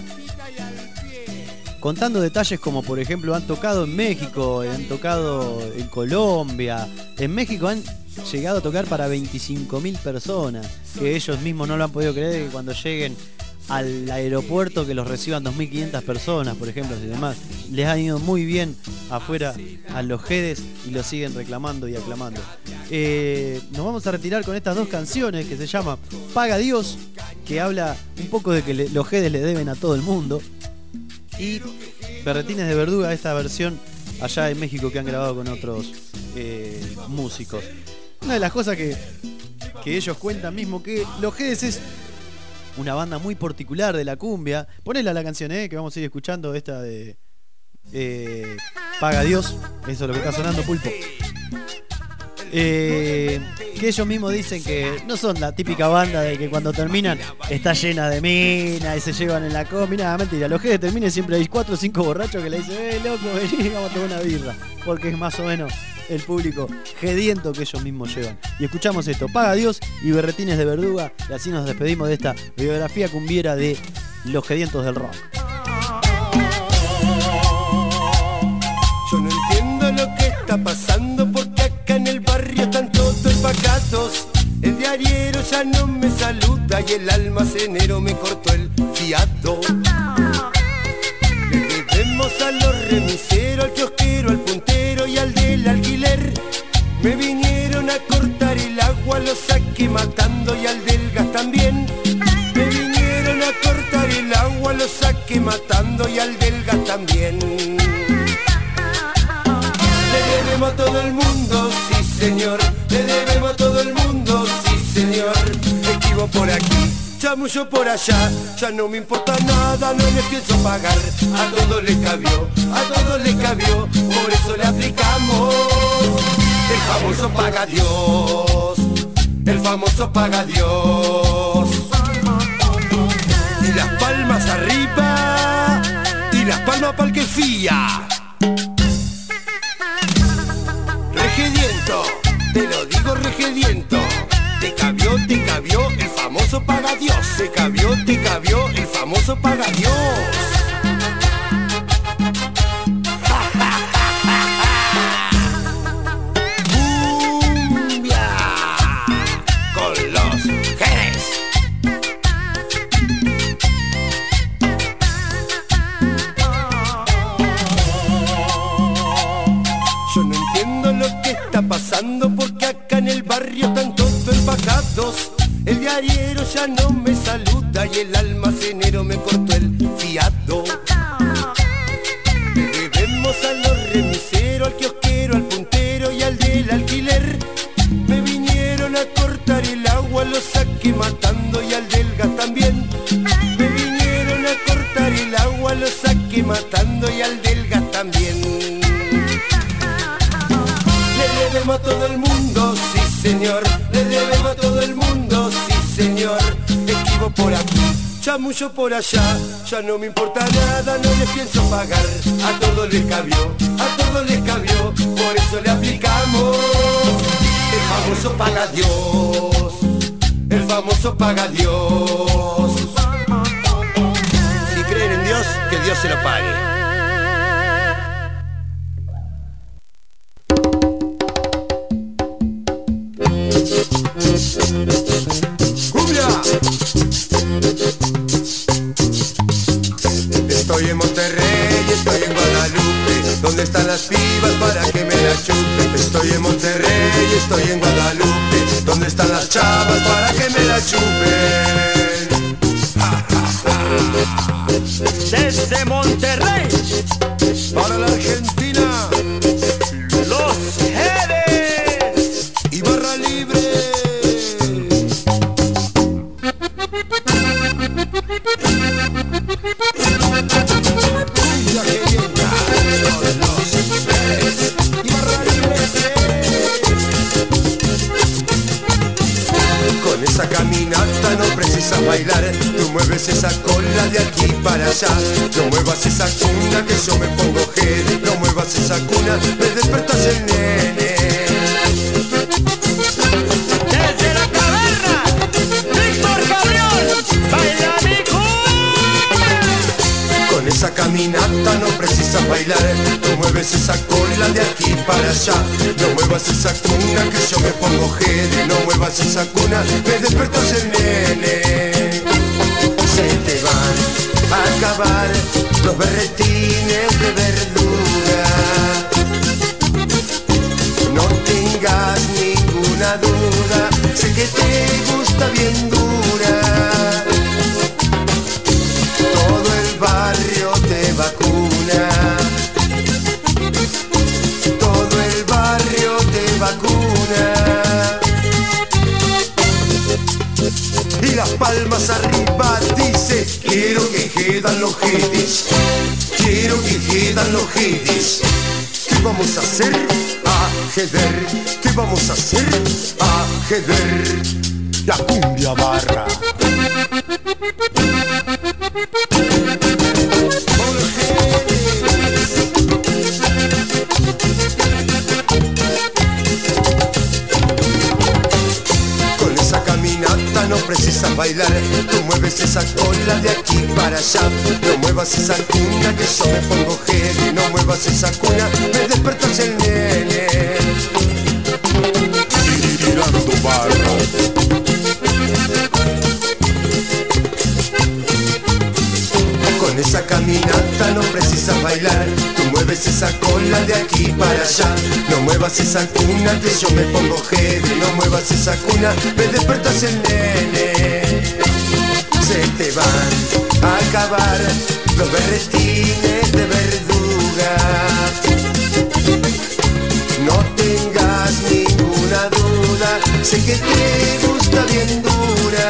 contando detalles como, por ejemplo, han tocado en México, han tocado en Colombia. En México han llegado a tocar para 25.000 personas, que ellos mismos no lo han podido creer, que cuando lleguen al aeropuerto que los reciban 2.500 personas, por ejemplo, y demás. Les ha ido muy bien afuera a los Jedes y lo siguen reclamando y aclamando. Nos vamos a retirar con estas dos canciones que se llama Paga Dios, que habla un poco de que los Jedes le deben a todo el mundo, y Berretines de Verduga, esta versión allá en México que han grabado con otros músicos. Una de las cosas que ellos cuentan mismo, que los Jedes es una banda muy particular de la cumbia. Ponela la canción, que vamos a ir escuchando, esta de Paga Dios. Eso es lo que está sonando, Pulpo. Que ellos mismos dicen que no son la típica banda de que cuando terminan está llena de minas y se llevan en la combi. Nada, mentira. Los Jedes terminan, siempre hay 4 o 5 borrachos que le dicen, loco, vení, vamos a tomar una birra. Porque es más o menos el público jediento que ellos mismos llevan. Y escuchamos esto, Paga Dios y Berretines de Verduga, y así nos despedimos de esta biografía cumbiera de los Jedientos del Rock. Yo no entiendo lo que está pasando, porque acá en el barrio están todos pacatos. El diariero ya no me saluda y el almacenero me cortó el fiato. Le debemos a los remiseros, al kiosquero, al puntero y al del alquiler. Me vinieron a cortar el agua, lo saqué matando, y al del gas también. Me vinieron a cortar el agua, lo saqué matando. debemos a todo el mundo, sí señor. Le debemos a todo el mundo, sí señor. Esquivo por aquí, chamullo por allá. Ya no me importa nada, no les pienso pagar. A todos les cabió, a todos les cabió. Por eso le aplicamos el famoso paga Dios. El famoso paga Dios. Y las palmas arriba, y las palmas pa'l que fía. Regediento, te lo digo regediento. Te cabió el famoso paga Dios. Te cabió el famoso paga Dios. Cumbia con los Jerez. Yo no entiendo lo que está pasando, porque acá en el barrio están todos embajados. El diariero ya no me saluda y el almacenero me cortó el fiado. Le debemos a los remiseros, al kiosquero, al puntero y al del alquiler. Me vinieron a cortar el agua, lo saqué matando y al del gas también. Me vinieron a cortar el agua, lo saqué matando y al del gas también. Le debemos a todo el mundo, sí señor. Le debemos a todo el mundo, sí señor. Esquivo por aquí, chamullo por allá. Ya no me importa nada, no les pienso pagar. A todos les cabió, a todos les cabió. Por eso le aplicamos el famoso paga Dios. El famoso paga Dios. Si creen en Dios, que Dios se lo pague. ¡Cumbia! Estoy en Monterrey, estoy en Guadalupe. ¿Dónde están las pibas para que me la chupen? Estoy en Monterrey, estoy en Guadalupe. ¿Dónde están las chavas para que me la chupen? Desde Monterrey para la Argentina, los Jerez y Barra Libre. Con esa caminata no precisas bailar. Tú mueves esa cola de aquí para allá. No muevas esa cuna que yo me pongo heavy. No muevas esa cuna, me despertas el nene. Desde la caverna, Víctor Cabrión, baila mi cumbia. Con esa caminata no precisas bailar. Tú mueves esa cola de aquí para allá. No muevas esa cuna que yo me pongo heavy. No muevas esa cuna, me despertas el nene. Se te van a acabar los berretines de verdura. No tengas ninguna duda, sé que te gusta bien dura. Todo el barrio te vacuna. Todo el barrio te vacuna. Y las palmas arriba dice: quiero que quedan los jetis. Quiero que quedan los jetis. ¿Qué vamos a hacer? Ajedar. ¿Qué vamos a hacer? Ajedar. La cumbia barra. Con esa caminata no precisas bailar. Tú mueves esa cola de aquí para allá. No muevas esa cuna que yo me pongo heavy. No muevas esa cuna, me despertas el nene. Tirando barra. Con esa caminata no precisas bailar. Tú mueves esa cola de aquí para allá. No muevas esa cuna que yo me pongo heavy. No muevas esa cuna, me despertas el nene. Se te van a acabar los berretines de verduga. No que te gusta bien dura.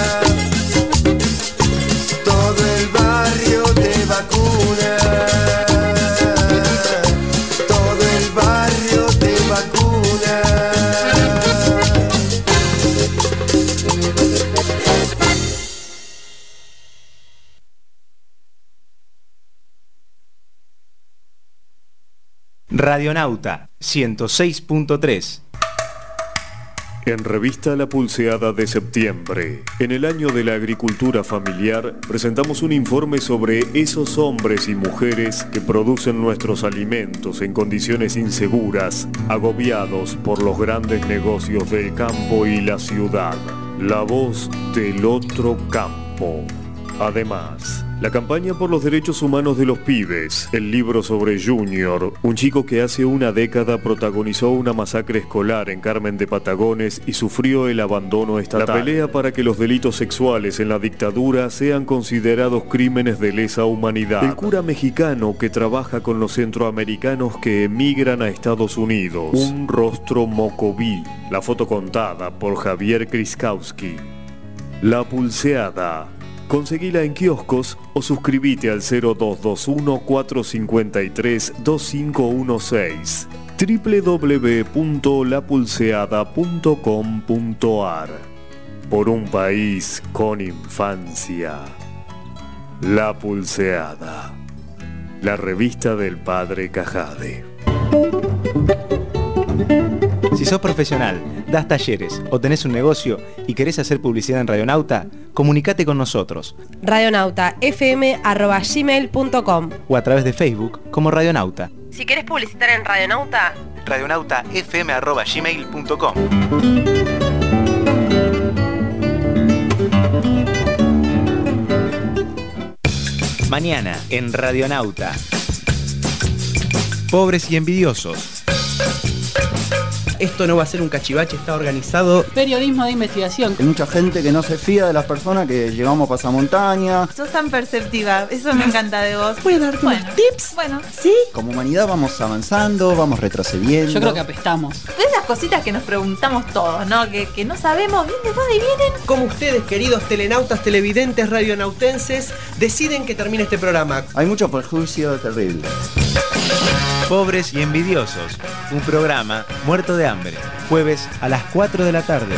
Todo el barrio te vacuna. Todo el barrio te vacuna. Radionauta 106.3. En Revista La Pulseada de septiembre, en el año de la agricultura familiar, presentamos un informe sobre esos hombres y mujeres que producen nuestros alimentos en condiciones inseguras, agobiados por los grandes negocios del campo y la ciudad. La voz del otro campo. Además, la campaña por los derechos humanos de los pibes, el libro sobre Junior, un chico que hace una década protagonizó una masacre escolar en Carmen de Patagones y sufrió el abandono estatal. La pelea para que los delitos sexuales en la dictadura sean considerados crímenes de lesa humanidad. El cura mexicano que trabaja con los centroamericanos que emigran a Estados Unidos. Un rostro mocoví. La foto contada por Javier Kriskowski. La Pulseada. Conseguila en kioscos o suscríbete al 0221-453-2516 www.lapulseada.com.ar. Por un país con infancia. La Pulseada. La revista del padre Cajade. Si sos profesional, das talleres o tenés un negocio y querés hacer publicidad en Radionauta, comunicate con nosotros. radionautafm@gmail.com O a través de Facebook como Radionauta. Si querés publicitar en Radionauta, radionautafm@gmail.com. Mañana en Radionauta. Pobres y envidiosos. Esto no va a ser un cachivache, está organizado. Periodismo de investigación. Hay mucha gente que no se fía de las personas que llevamos a pasamontaña. Sos tan perceptiva, eso me encanta de vos. ¿Puedes darte unos tips? Bueno, ¿sí? Como humanidad vamos avanzando, vamos retrocediendo. Yo creo que apestamos. De esas cositas que nos preguntamos todos, ¿no? Que no sabemos bien de dónde vienen. Como ustedes, queridos telenautas, televidentes, radionautenses, deciden que termine este programa. Hay mucho perjuicio terrible. Pobres y envidiosos, un programa muerto de hambre, jueves a las 4 de la tarde.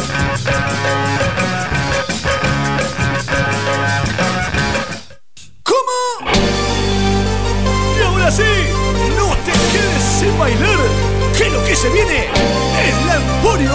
¿Cómo? Y ahora sí, no te quedes sin bailar, que lo que se viene es la Emporio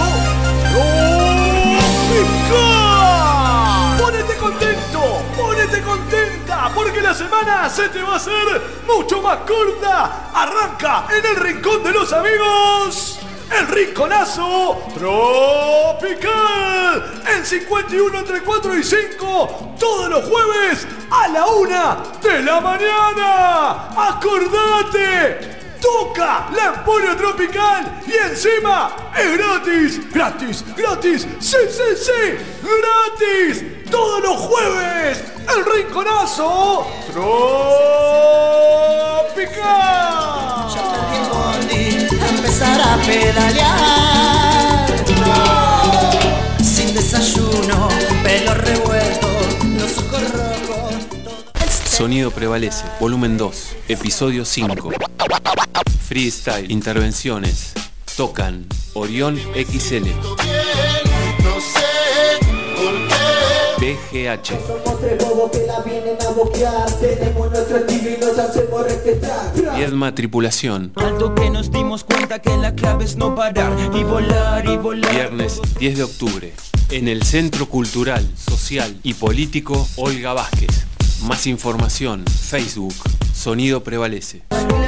Tropical. Ponete contento, ponete contenta, porque la semana se te va a hacer mucho más corta. Arranca en el Rincón de los Amigos, el Rinconazo Tropical, en 51 entre 4 y 5, todos los jueves a la 1 de la mañana. ¡Acordate! Toca la Emporio Tropical y encima es gratis, gratis, gratis, sí, sí, sí, gratis, todos los jueves, el Rinconazo Tropical. Ya perdí el bondi, empezar a pedalear, sin desayuno, pelo revuelto, los ojos rojos. Sonido Prevalece, volumen 2, episodio 5. Freestyle, intervenciones. Tocan Orión XL. BGH. Viedma Tripulación. Alto que nos dimos cuenta que la clave es no parar y volar y volar. Viernes 10 de octubre. En el Centro Cultural, Social y Político Olga Vázquez. Más información, Facebook, Sonido Prevalece.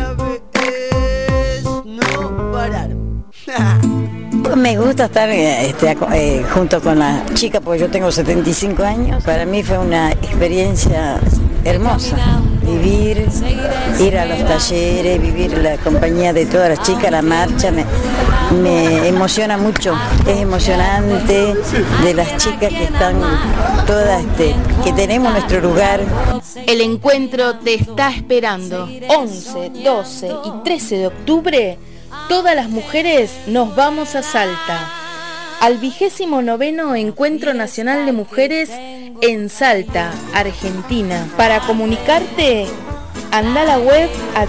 Me gusta estar junto con la chica, porque yo tengo 75 años. Para mí fue una experiencia hermosa. Vivir, ir a los talleres, vivir la compañía de todas las chicas, la marcha, me emociona mucho. Es emocionante de las chicas que están todas, que tenemos nuestro lugar. El encuentro te está esperando. 11, 12 y 13 de octubre, todas las mujeres nos vamos a Salta. al 29º Encuentro Nacional de Mujeres en Salta, Argentina. Para comunicarte, anda a la web a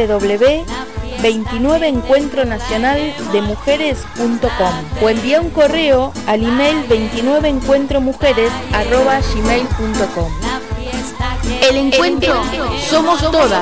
www.29encuentronacionaldemujeres.com o envía un correo al email 29encuentromujeres@gmail.com. El encuentro somos todas.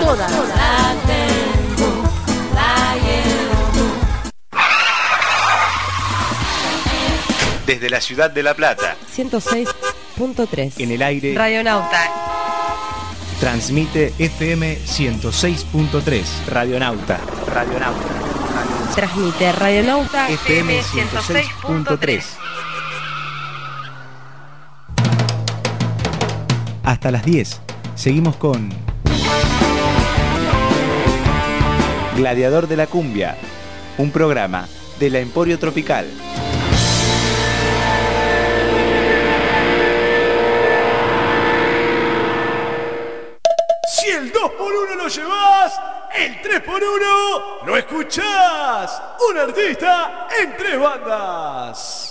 Desde la ciudad de La Plata, 106.3. en el aire, Radionauta. transmite FM 106.3, Radionauta. Transmite Radionauta FM 106.3. Hasta las 10. Seguimos con Gladiador de la Cumbia, un programa de la Emporio Tropical. Si el 2x1 lo llevas, el 3x1 lo escuchás. Un artista en 3 bandas.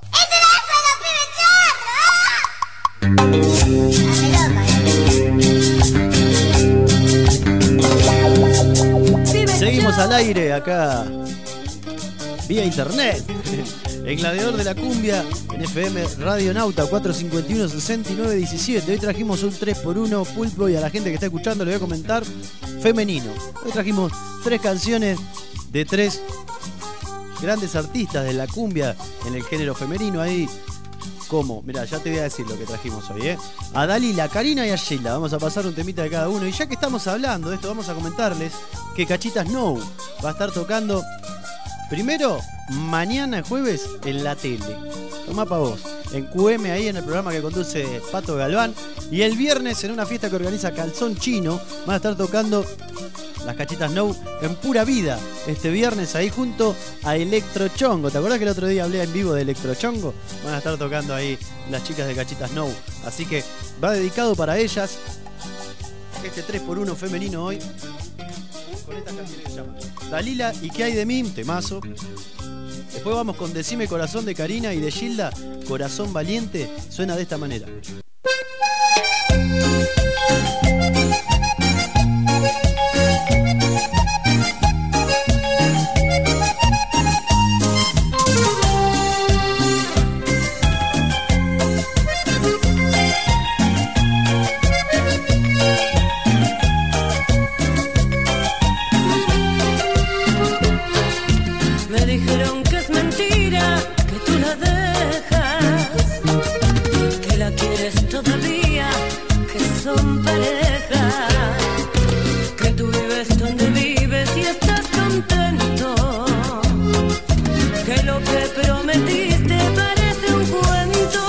Seguimos al aire acá vía internet en Gladiador de la Cumbia en FM Radionauta 451-6917. Hoy trajimos un 3x1 pulpo y a la gente que está escuchando le voy a comentar femenino. Hoy trajimos 3 canciones de 3 grandes artistas de la cumbia en el género femenino. Ahí como, mirá, ya te voy a decir lo que trajimos hoy, a Dalila, a Karina y a Sheila. Vamos a pasar un temita de cada uno. Y ya que estamos hablando de esto, vamos a comentarles que Cachita Snow va a estar tocando primero mañana jueves en la tele. Tomá pa' vos. En QM, ahí en el programa que conduce Pato Galván. Y el viernes en una fiesta que organiza Calzón Chino van a estar tocando las Cachitas Snow en Pura Vida este viernes ahí junto a Electrochongo. ¿Te acordás que el otro día hablé en vivo de Electrochongo? Van a estar tocando ahí las chicas de Cachitas Snow. Así que va dedicado para ellas este 3x1 femenino hoy con estas canciones que se llaman Dalila y ¿Qué hay de mí? Temazo. Después vamos con Decime Corazón de Karina y de Gilda, Corazón Valiente. Suena de esta manera. Me dijeron que es mentira, que tú la dejas, que la quieres todavía, que son pareja, que tú vives donde vives y estás contento, que lo que prometiste parece un cuento.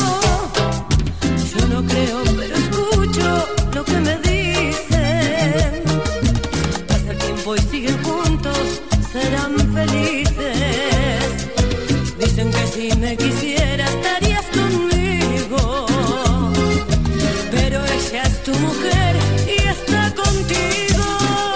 Yo no creo, pero escucho lo que me dicen. Pasa el tiempo y siguen juntos, serán felices. Dicen que si me quisiera estarías conmigo, pero ella es tu mujer y está contigo.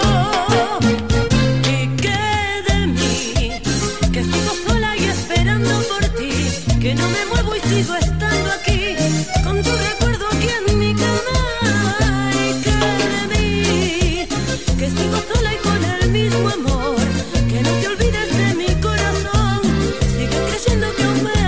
¿Y qué de mí? Que sigo sola y esperando por ti, que no me muevo y sigo estando aquí, con tu recuerdo aquí en mi cama. ¿Y qué de mí? Que sigo sola y con el mismo amor, que no te olvides de mi corazón, sigue creyendo que aún me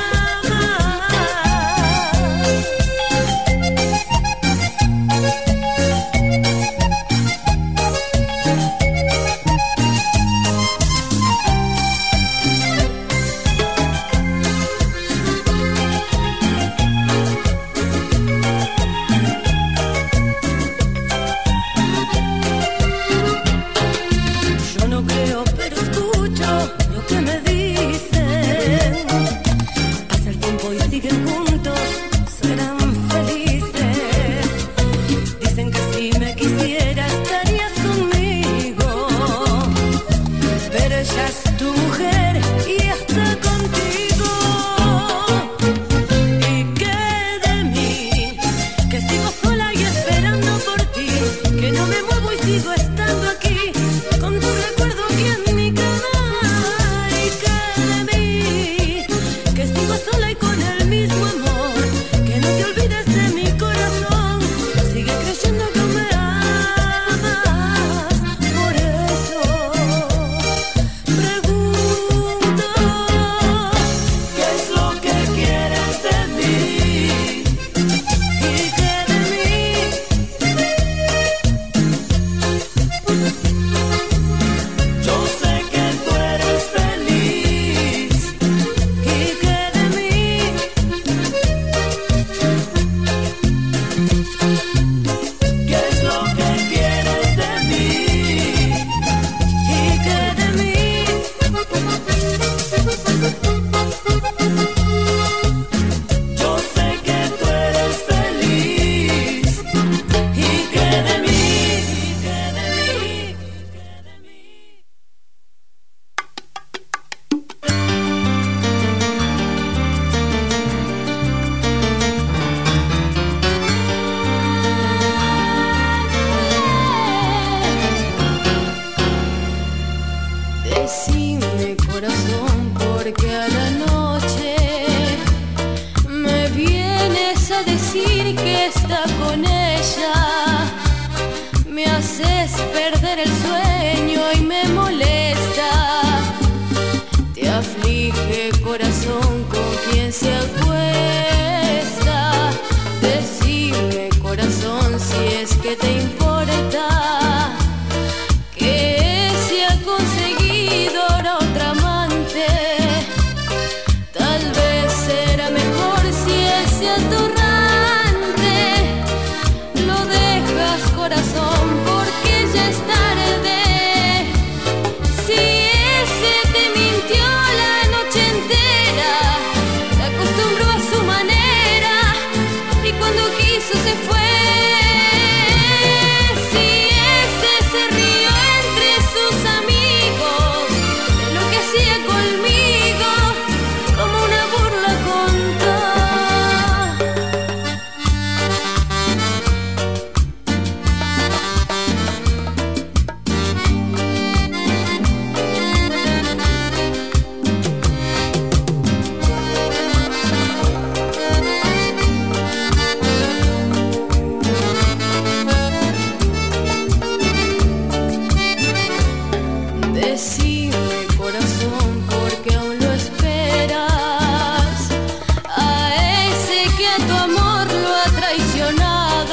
Yo no creo, pero escucho lo que me dicen. Pasa el tiempo y siguen juntos, serán felices. Dicen que si me quisiera estarías conmigo, pero ella es tu mujer y está contigo. ¿Y qué de mí? Que sigo sola y esperando por ti, que no me muevo y sigo estando aquí, con tu recuerdo aquí en mi cama. ¿Y qué de mí? Decime corazón, porque a la noche me vienes a decir que está con ella. Me haces perder el sueño y me molesta. Te aflige corazón con quien se acuesta. Decime corazón si es que te importa que se ha conseguido ahora otra amante. Tal vez será mejor si ese atorrante lo dejas corazón, porque ya es tarde. Si ese te mintió la noche entera, te acostumbró a su manera y cuando quiso se fue. Si ese se rió entre sus amigos de lo que hacía conmigo, como una burla conta. Decime corazón, porque aún lo esperas, a ese que a tu amor lo ha traicionado,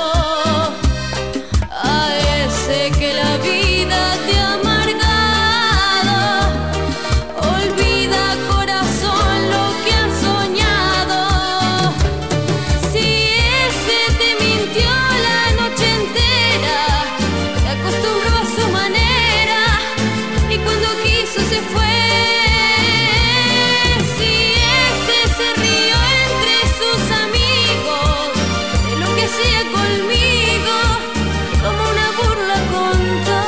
a ese que la vida te ha amargado. Olvida corazón lo que has soñado. Si ese te mintió la noche entera, te acostumbró a su manera y cuando quiso se fue. Si ese se rió entre sus amigos de lo que hacía conmigo, como una burla conta.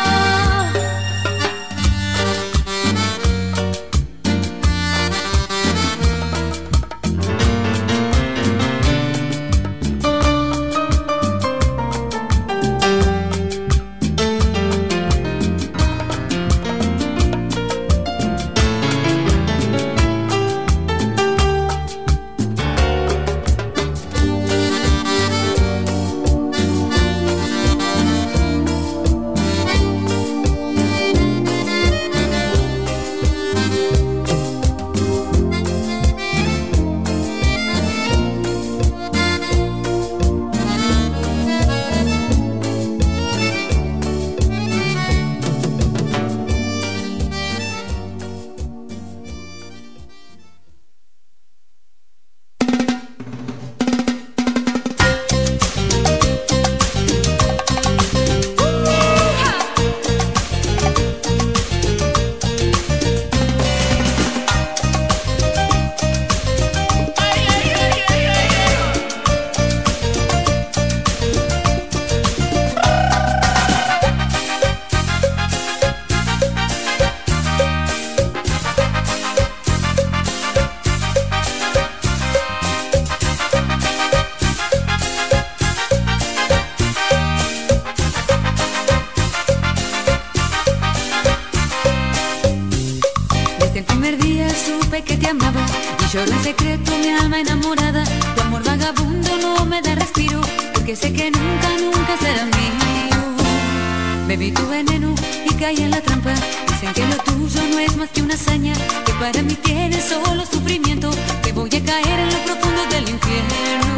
Desde el primer día supe que te amaba y lloró en secreto mi alma enamorada. Tu amor vagabundo no me da respiro, porque sé que nunca, nunca será mío. Bebí tu veneno y caí en la trampa. Dicen que lo tuyo no es más que una hazaña, que para mí tiene solo sufrimiento, que voy a caer en lo profundo del infierno.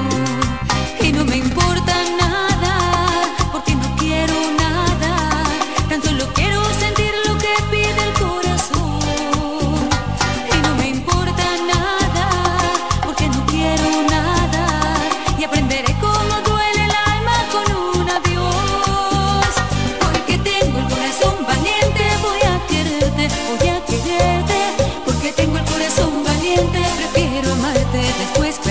Y no me importa nada, porque no quiero nada, tan solo quiero sentir lo que pide el corazón. Y no me importa nada, porque no quiero nada, y aprenderé cómo duele el alma con un adiós. Porque tengo el corazón valiente, voy a quererte, porque tengo el corazón valiente, prefiero amarte después.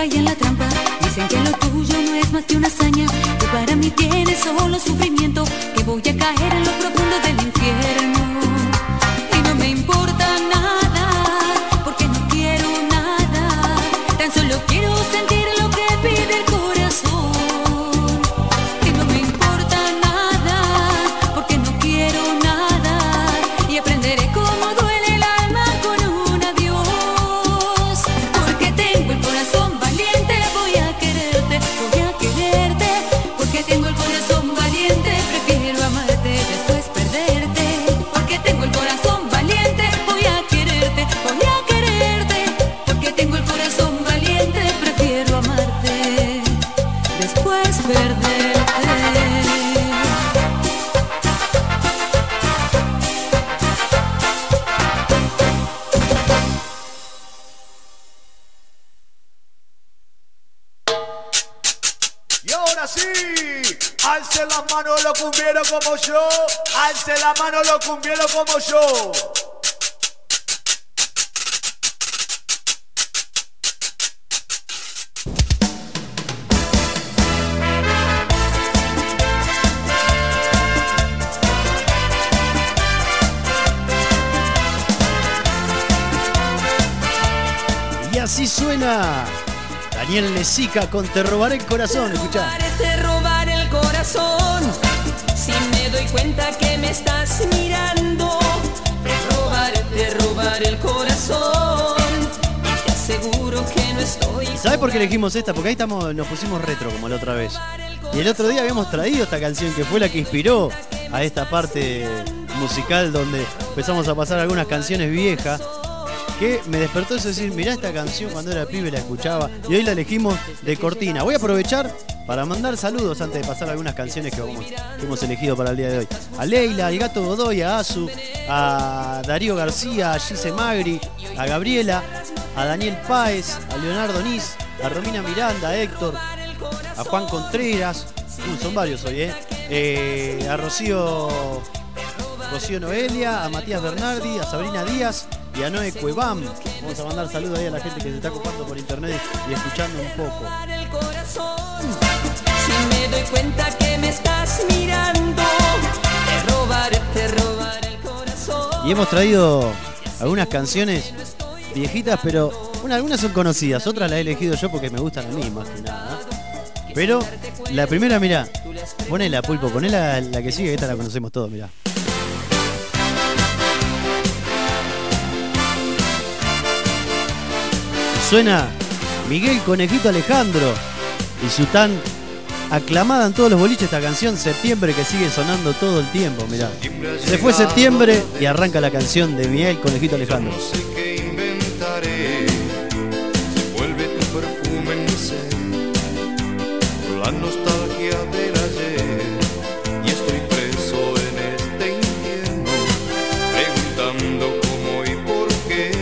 caí en la trampa. Dicen que lo tuyo no es más que una hazaña, que para mí tiene solo sufrimiento, que voy a caer en lo profundo del infierno. Y no me importa nada, porque no quiero nada, tan solo quiero sentir lo que pide el corazón. Y no me importa nada, porque no quiero nada, y aprenderé cómo duele el alma con un adiós. Porque tengo el corazón valiente, voy a quererte, porque tengo el corazón valiente, prefiero amarte después perderte. Porque tengo el corazón valiente, voy a quererte, porque tengo el corazón valiente, prefiero amarte después perderte. Y ahora sí, alce la mano los cumbieros como yo, alce la mano los cumbieros como yo. Y así suena Daniel Lezica con Te robaré el corazón, escuchá. Te robaré el corazón, si me doy cuenta que me estás mirando. Te robaré el corazón, y te aseguro que no estoy. ¿Sabes por qué elegimos esta? Porque ahí nos pusimos retro como la otra vez. Y el otro día habíamos traído esta canción que fue la que inspiró a esta parte musical donde empezamos a pasar algunas canciones viejas, que me despertó eso decir, mirá esta canción cuando era pibe la escuchaba, y hoy la elegimos de cortina. Voy a aprovechar para mandar saludos antes de pasar algunas canciones que hemos elegido para el día de hoy. A Leila, al Gato Godoy, a Azu, a Darío García, a Gise Magri, a Gabriela, a Daniel Páez, a Leonardo Nis, a Romina Miranda, a Héctor, a Juan Contreras, son varios hoy, a Rocío Noelia, a Matías Bernardi, a Sabrina Díaz y a Noé Cueván. Vamos a mandar saludos ahí a la gente que se está ocupando por internet y escuchando un poco. Si me doy cuenta que me estás mirando, te robaré el corazón. Y hemos traído algunas canciones viejitas, pero algunas son conocidas, otras las he elegido yo porque me gustan a mí más que nada. Pero la primera, mirá, ponela, Pulpo, ponela la que sigue, que esta la conocemos todos, mirá. Suena Miguel Conejito Alejandro y su tan aclamada en todos los boliches esta canción Septiembre, que sigue sonando todo el tiempo, mirá. Se fue septiembre y arranca la canción de Miguel Conejito Alejandro. No sé qué inventaré, se vuelve tu perfume en mi ser, la nostalgia del ayer, y estoy preso en este infierno, preguntando cómo y por qué.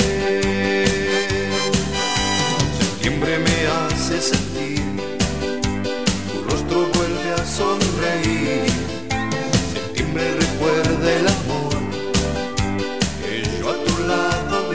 Septiembre me hace sentir, tu rostro vuelve a sonreír. Septiembre recuerda el amor que yo a tu lado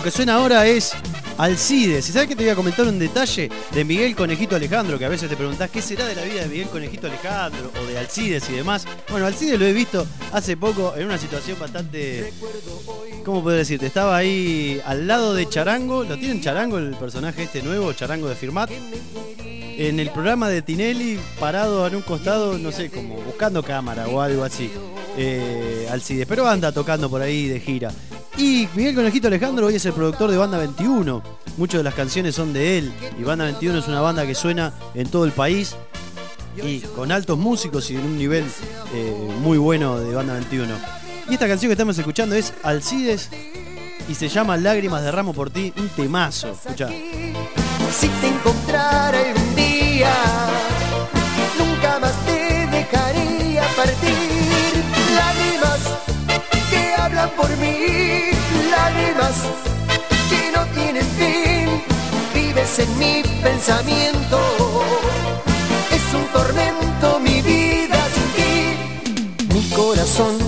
que suena ahora es Alcides. ¿Y sabes que te voy a comentar un detalle de Miguel Conejito Alejandro? Que a veces te preguntás qué será de la vida de Miguel Conejito Alejandro o de Alcides y demás. Bueno, Alcides lo he visto hace poco en una situación bastante... ¿Cómo puedo decirte? Estaba ahí al lado de Charango. ¿Lo tienen Charango, el personaje este nuevo, Charango de Firmat? En el programa de Tinelli, parado en un costado, no sé, como buscando cámara o algo así. Alcides, pero anda tocando por ahí de gira. Y Miguel Conejito Alejandro hoy es el productor de Banda 21. Muchas de las canciones son de él. Y Banda 21 es una banda que suena en todo el país. Y con altos músicos y en un nivel muy bueno de Banda 21. Y esta canción que estamos escuchando es Alcides y se llama Lágrimas derramo por ti. Un temazo. Escuchá. Si te encontrara algún día, nunca más te dejaría partir. Lágrimas que hablan por mí, lágrimas que no tienen fin. Vives en mi pensamiento, es un tormento mi vida sin ti. Mi corazón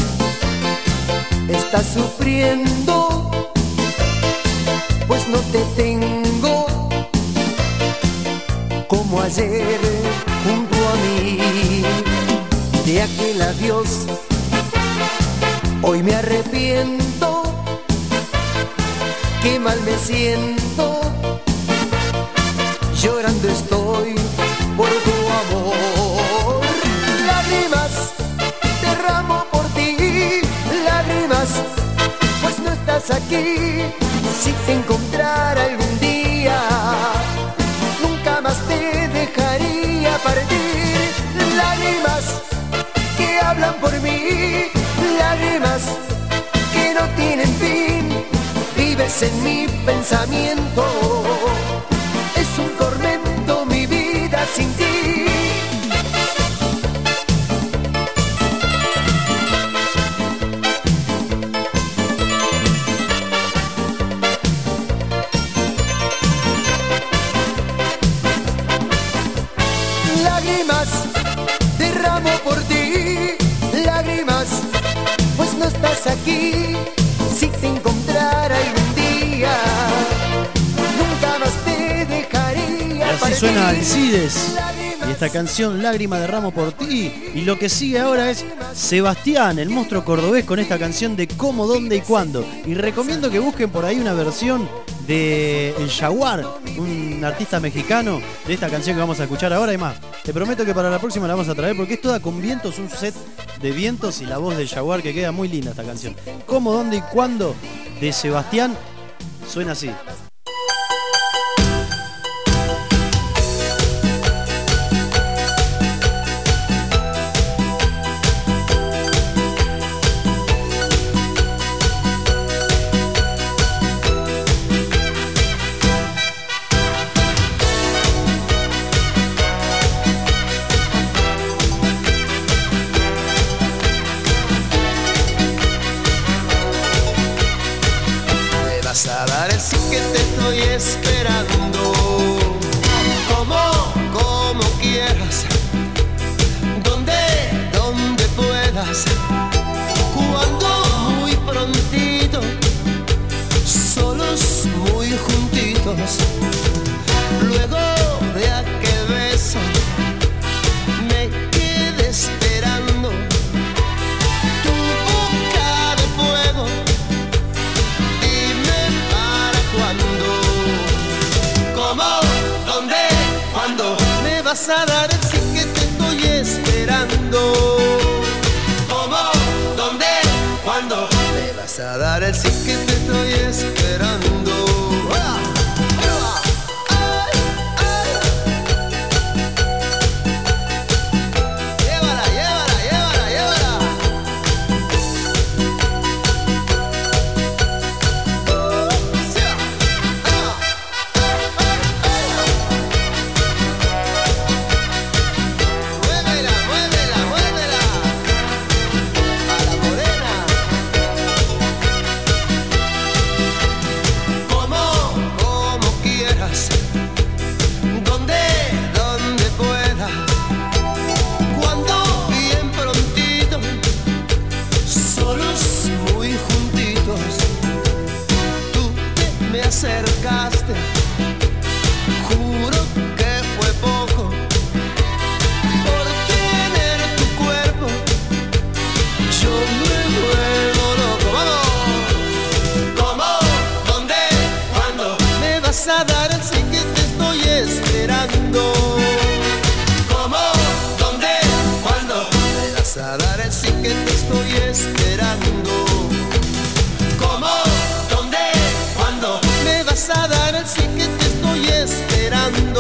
está sufriendo, pues no te tengo como ayer junto a mí. De aquel adiós hoy me arrepiento, qué mal me siento, llorando estoy por tu amor. Lágrimas derramo por ti, lágrimas, pues no estás aquí. Si te encontrara algún día, nunca más te dejaría partir. Lágrimas que hablan por mí, lágrimas que no tienen fin. Vives en mi pensamiento, es un tormento mi vida sin ti. Lágrimas derramo por ti, lágrimas, pues no estás aquí. Si te encontrara algún día, nunca más te dejaría Así partir. suena Alcides y esta canción Lágrimas derramo por ti. Y lo que sigue ahora es Sebastián, el monstruo cordobés, con esta canción de Cómo, Dónde y Cuándo. Y recomiendo que busquen por ahí una versión de El Jaguar, un artista mexicano, de esta canción que vamos a escuchar ahora. Y más, te prometo que para la próxima la vamos a traer porque es toda con vientos, un set de vientos y la voz del Jaguar, que queda muy linda esta canción. Cómo, Dónde y Cuándo de Sebastián suena así. Vas a dar el sí que te estoy esperando. Como quieras, donde puedas, cuando muy prontito, solos muy juntitos. Luego de aquel beso me quedé esperando tu boca de fuego. ¿Cómo? ¿Dónde? ¿Cuándo? Me vas a dar el sí que te estoy esperando. ¿Cómo? ¿Dónde? ¿Cuándo? Me vas a dar el sí que te estoy esperando. Llévala, llévala, llévala, llévala. Muévela, muévela, muévela. A la morena. ¿Cómo?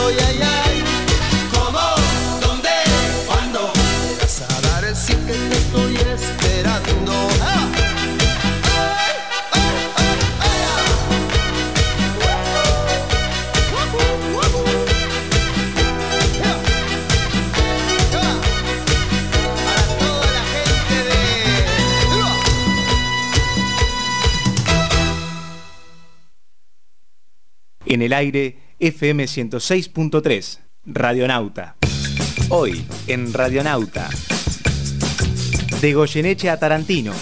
ay, ay, ay. ¿Cómo? ¿Dónde? ¿Cuándo? Me vas a dar el sí que te estoy esperando. ¡Ah! En el aire, FM 106.3, Radionauta. Hoy, en Radionauta, de Goyeneche a Tarantino.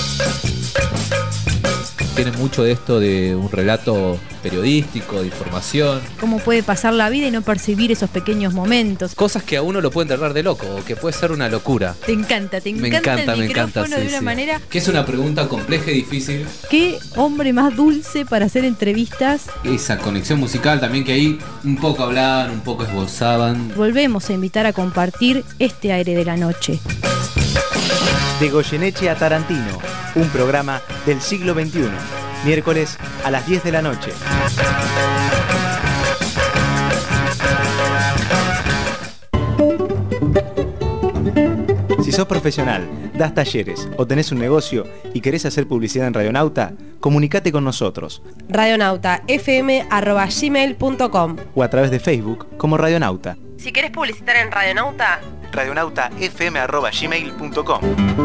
Tiene mucho de esto de un relato periodístico, de información. Cómo puede pasar la vida y no percibir esos pequeños momentos. Cosas que a uno lo pueden tratar de loco, o que puede ser una locura. Te encanta el micrófono de una manera. Que es una pregunta compleja y difícil. ¿Qué hombre más dulce para hacer entrevistas? Esa conexión musical también, que ahí un poco hablaban, un poco esbozaban. Volvemos a invitar a compartir este aire de la noche. De Goyeneche a Tarantino, un programa del siglo XXI, miércoles a las 10 de la noche. Si sos profesional, das talleres o tenés un negocio y querés hacer publicidad en Radionauta, comunicate con nosotros. radionautafm@gmail.com O a través de Facebook como Radionauta. Si querés publicitar en Radionauta, radionautafm@gmail.com.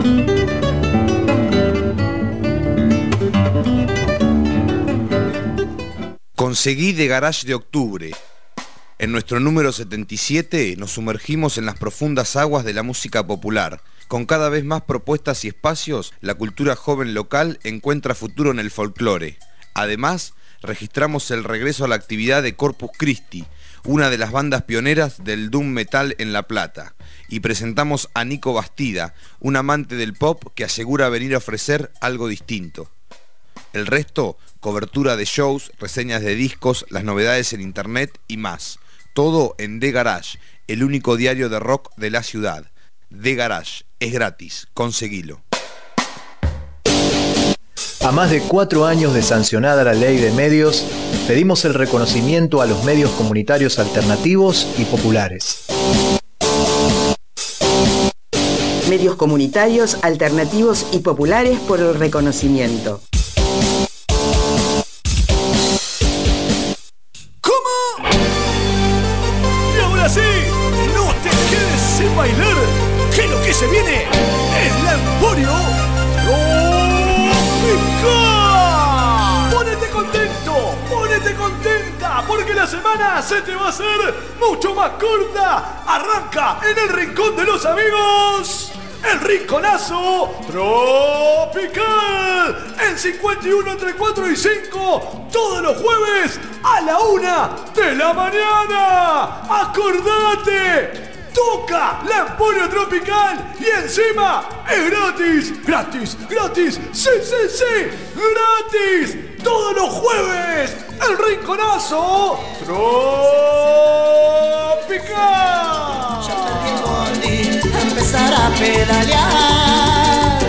Conseguí de Garage de Octubre. En nuestro número 77 nos sumergimos en las profundas aguas de la música popular. Con cada vez más propuestas y espacios, la cultura joven local encuentra futuro en el folclore. Además, registramos el regreso a la actividad de Corpus Christi, una de las bandas pioneras del doom metal en La Plata. Y presentamos a Nico Bastida, un amante del pop que asegura venir a ofrecer algo distinto. El resto, cobertura de shows, reseñas de discos, las novedades en internet y más. Todo en The Garage, el único diario de rock de la ciudad. The Garage, es gratis, conseguilo. A más de 4 años de sancionada la ley de medios, pedimos el reconocimiento a los medios comunitarios alternativos y populares. Medios comunitarios, alternativos y populares por el reconocimiento. ¿Cómo? Y ahora sí, no te quedes sin bailar, que lo que se viene es la Emporio Tropical. Ponete contenta, porque la semana se te va a hacer mucho más corta. Arranca en el Rincón de los Amigos, el Rinconazo Tropical, en 51 entre 4 y 5, todos los jueves a la 1 de la mañana. ¡Acordate! Toca la Emporio Tropical y encima es gratis, gratis, gratis, sí, sí, sí, gratis, todos los jueves, el Rinconazo Tropical. Ya perdí el bondi, a empezar a pedalear.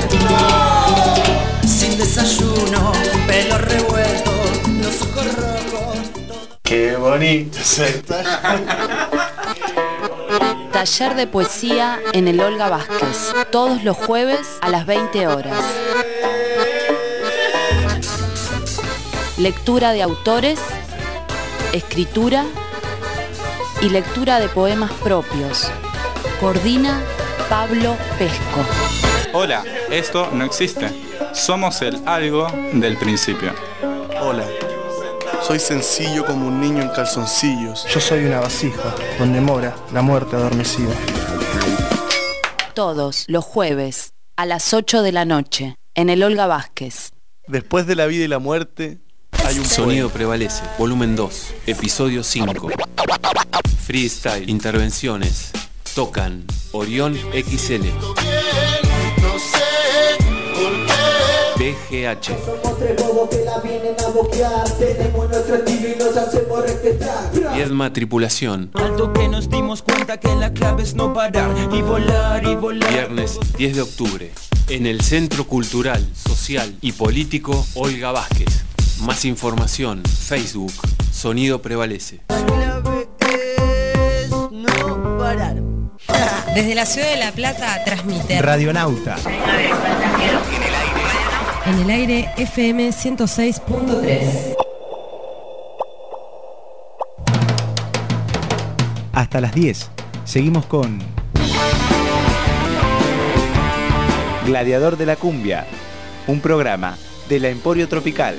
Sin desayuno, pelo revuelto, los ojos rojos. Qué bonito es esto. Taller de poesía en el Olga Vázquez, todos los jueves a las 20 horas. Lectura de autores, escritura y lectura de poemas propios. Coordina Pablo Pesco. Hola, esto no existe. Somos el algo del principio. Hola, soy sencillo como un niño en calzoncillos. Yo soy una vasija donde mora la muerte adormecida. Todos los jueves a las 8 de la noche en el Olga Vázquez. Después de la vida y la muerte hay un Sonido Prevalece, volumen 2, episodio 5. Freestyle, intervenciones. Tocan Orión XL. BGH. Viedma Tripulación. Alto que nos dimos cuenta que la clave es no parar y volar y volar. Viernes 10 de octubre. En el Centro Cultural, Social y Político Olga Vázquez. Más información, Facebook, Sonido Prevalece. Desde la ciudad de La Plata transmite Radionauta. En el aire FM 106.3. Hasta las 10. Seguimos con Gladiador de la Cumbia, un programa de la Emporio Tropical.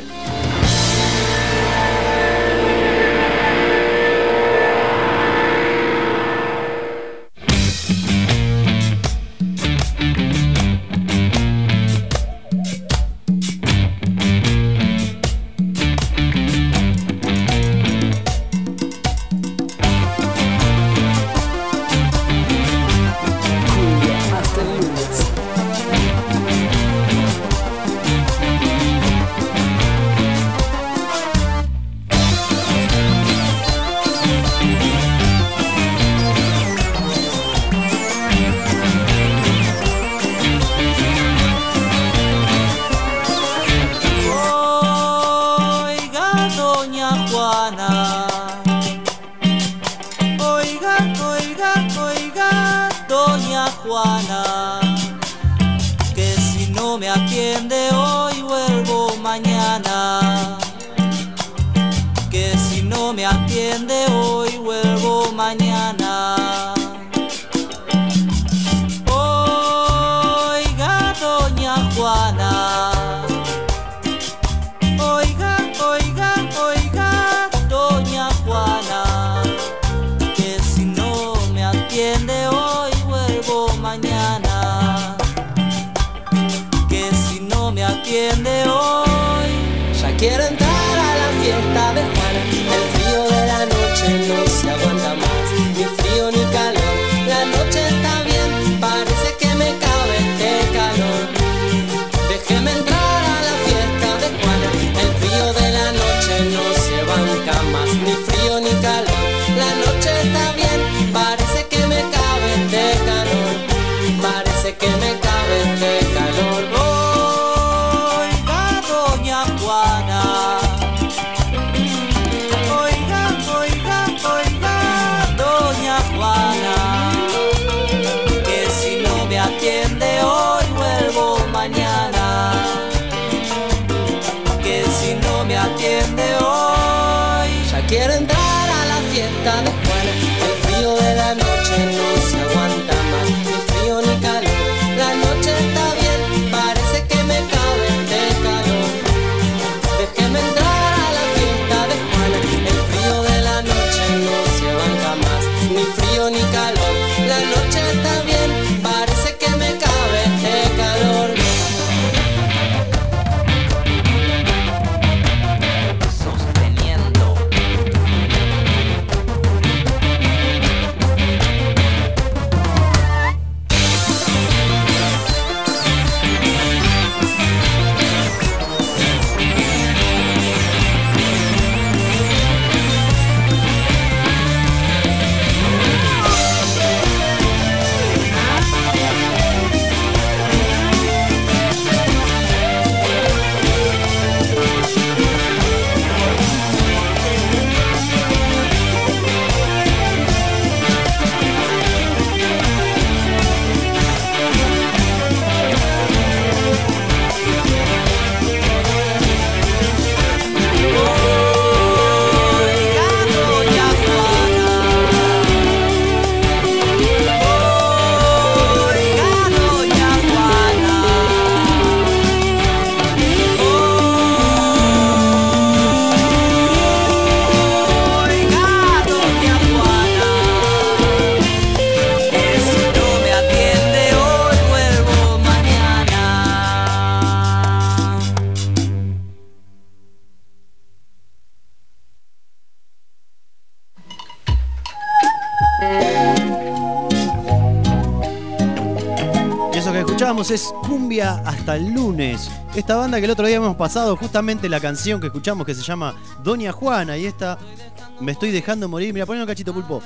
Es Cumbia hasta el lunes. Esta banda que el otro día hemos pasado, justamente la canción que escuchamos que se llama Doña Juana, y esta Me estoy dejando morir. Mira, ponle un cachito, Pulpo.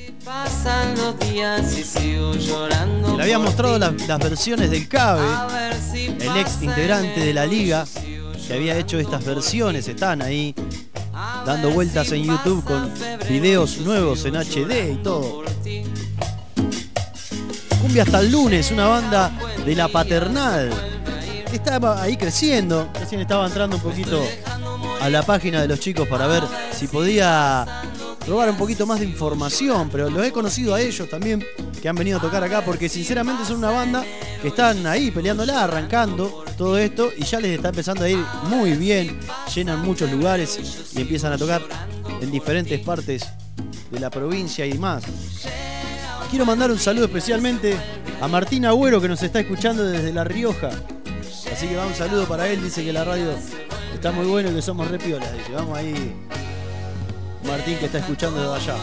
Pasan los días y sigo llorando. Le había mostrado las versiones del Cabe, el ex integrante de la liga, que había hecho estas versiones. Están ahí dando vueltas en YouTube con videos nuevos en HD y todo. Cumbia hasta el lunes, una banda de La Paternal. Estaba ahí creciendo, recién estaba entrando un poquito a la página de los chicos para ver si podía robar un poquito más de información, pero los he conocido a ellos también, que han venido a tocar acá, porque sinceramente son una banda que están ahí peleándola, arrancando todo esto, y ya les está empezando a ir muy bien, llenan muchos lugares y empiezan a tocar en diferentes partes de la provincia y más. Quiero mandar un saludo especialmente a Martín Agüero, que nos está escuchando desde La Rioja. Así que va un saludo para él, dice que la radio está muy bueno y que somos re piolas, dice. Vamos ahí, Martín, que está escuchando desde allá.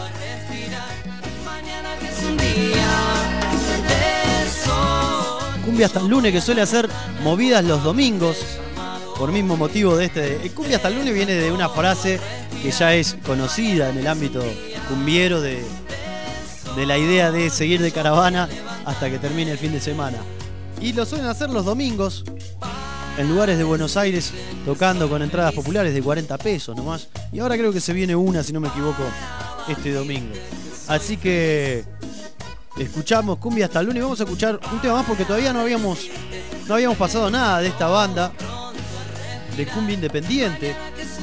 Cumbia hasta el lunes, que suele hacer movidas los domingos, por mismo motivo de este. Cumbia hasta el lunes viene de una frase que ya es conocida en el ámbito cumbiero de la idea de seguir de caravana hasta que termine el fin de semana. Y lo suelen hacer los domingos en lugares de Buenos Aires, tocando con entradas populares de 40 pesos nomás. Y ahora creo que se viene una, si no me equivoco, este domingo. Así que escuchamos Cumbia hasta el lunes. Vamos a escuchar un tema más porque todavía no habíamos pasado nada de esta banda de cumbia independiente.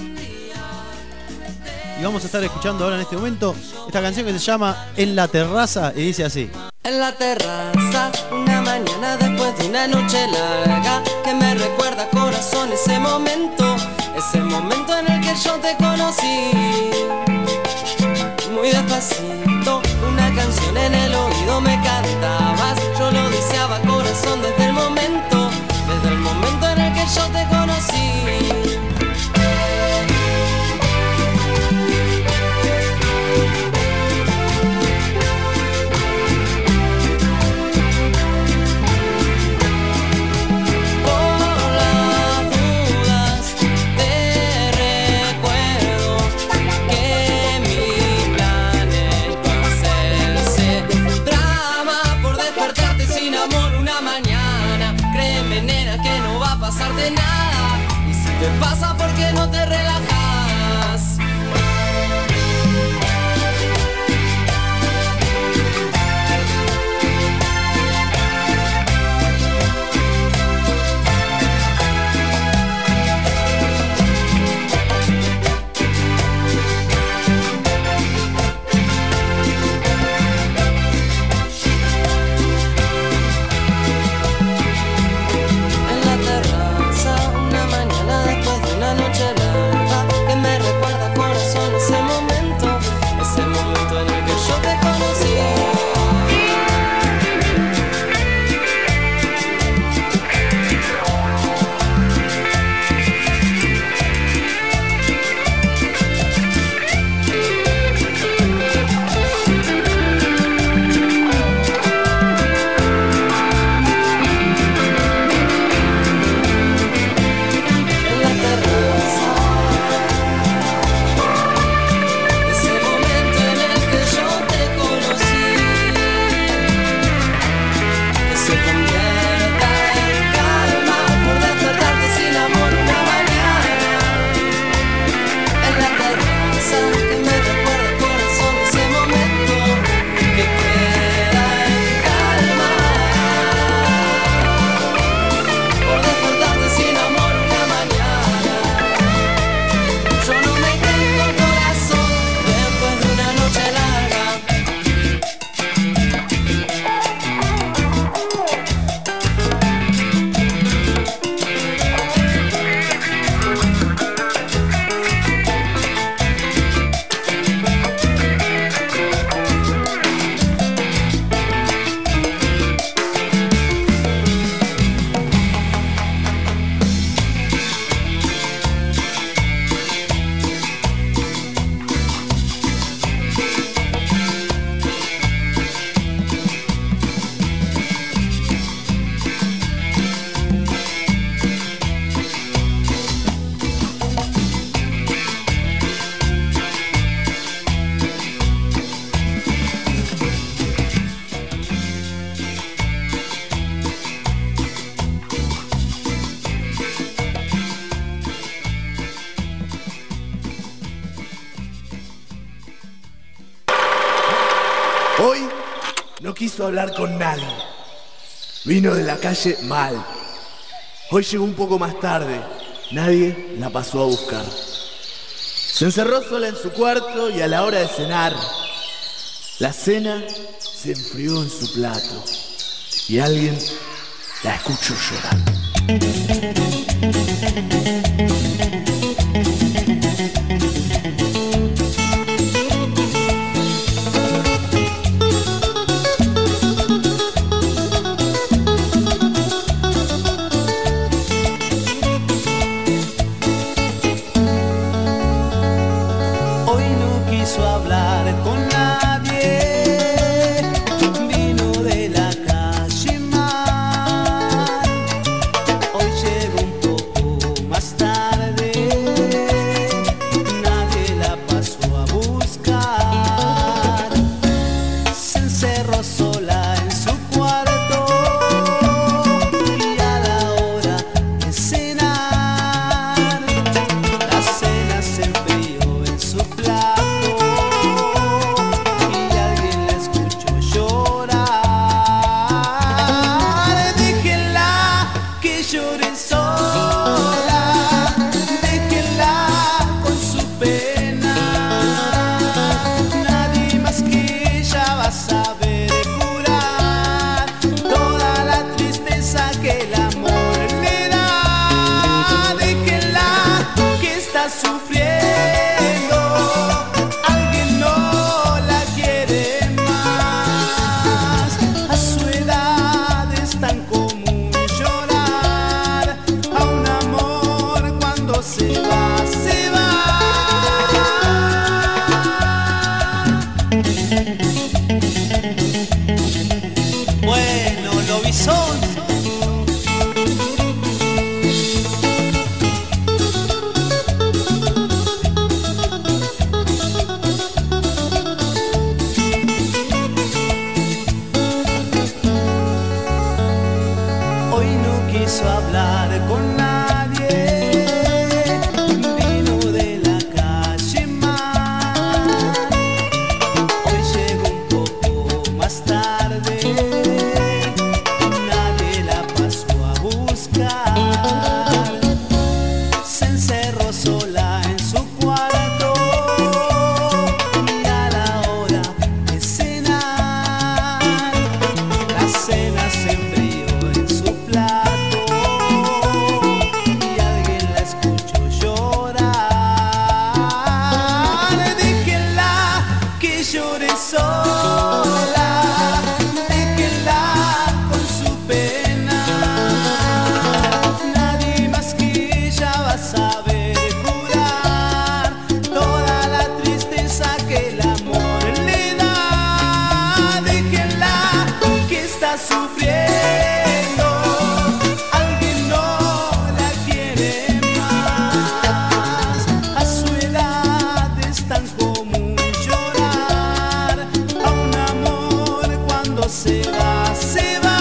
Y vamos a estar escuchando ahora en este momento esta canción que se llama En la Terraza y dice así. En la terraza, una mañana después de una noche larga, que me recuerda, corazón, ese momento en el que yo te conocí. Muy despacito, una canción en el oído me cantabas, yo lo deseaba, corazón, desde el momento en el que yo te conocí. De nada, y si te pasa, ¿por qué no te relajas? no quiso hablar con nadie. Vino de la calle mal. Hoy llegó un poco más tarde. Nadie la pasó a buscar. Se encerró sola en su cuarto y a la hora de cenar, la cena se enfrió en su plato y alguien la escuchó llorar. Hoy no quiso hablar con nadie, vino de la calle mal. Hoy llegó un poco más tarde, nadie la pasó a buscar. Se encerró sola en su cuarto y a la hora de cenar, la cena se enfrió en su plato y alguien la escuchó llorar. Déjenla que llore sola, déjenla con su pena. Nadie más que ella va a saber curar toda la tristeza que el amor le da. Déjenla que está sufriendo, alguien no la quiere más. A su edad es tan común llorar a un amor cuando se va, se va. Bueno, lobizón. Hoy no quiso hablar con nadie, vino de la calle mal. Hoy llegó un poco más tarde, nadie la pasó a buscar. Se encerró sola en su cuarto y a la hora de cenar, la cena se enfrió en su plato y alguien la escuchó llorar. Déjenla que llore sola, déjenla con su pena. Nadie más que ella va a saber curar toda la tristeza que el amor le da. Déjenla que está sufriendo, alguien no la quiere más. A su edad es tan común llorar a un amor cuando se va, se va.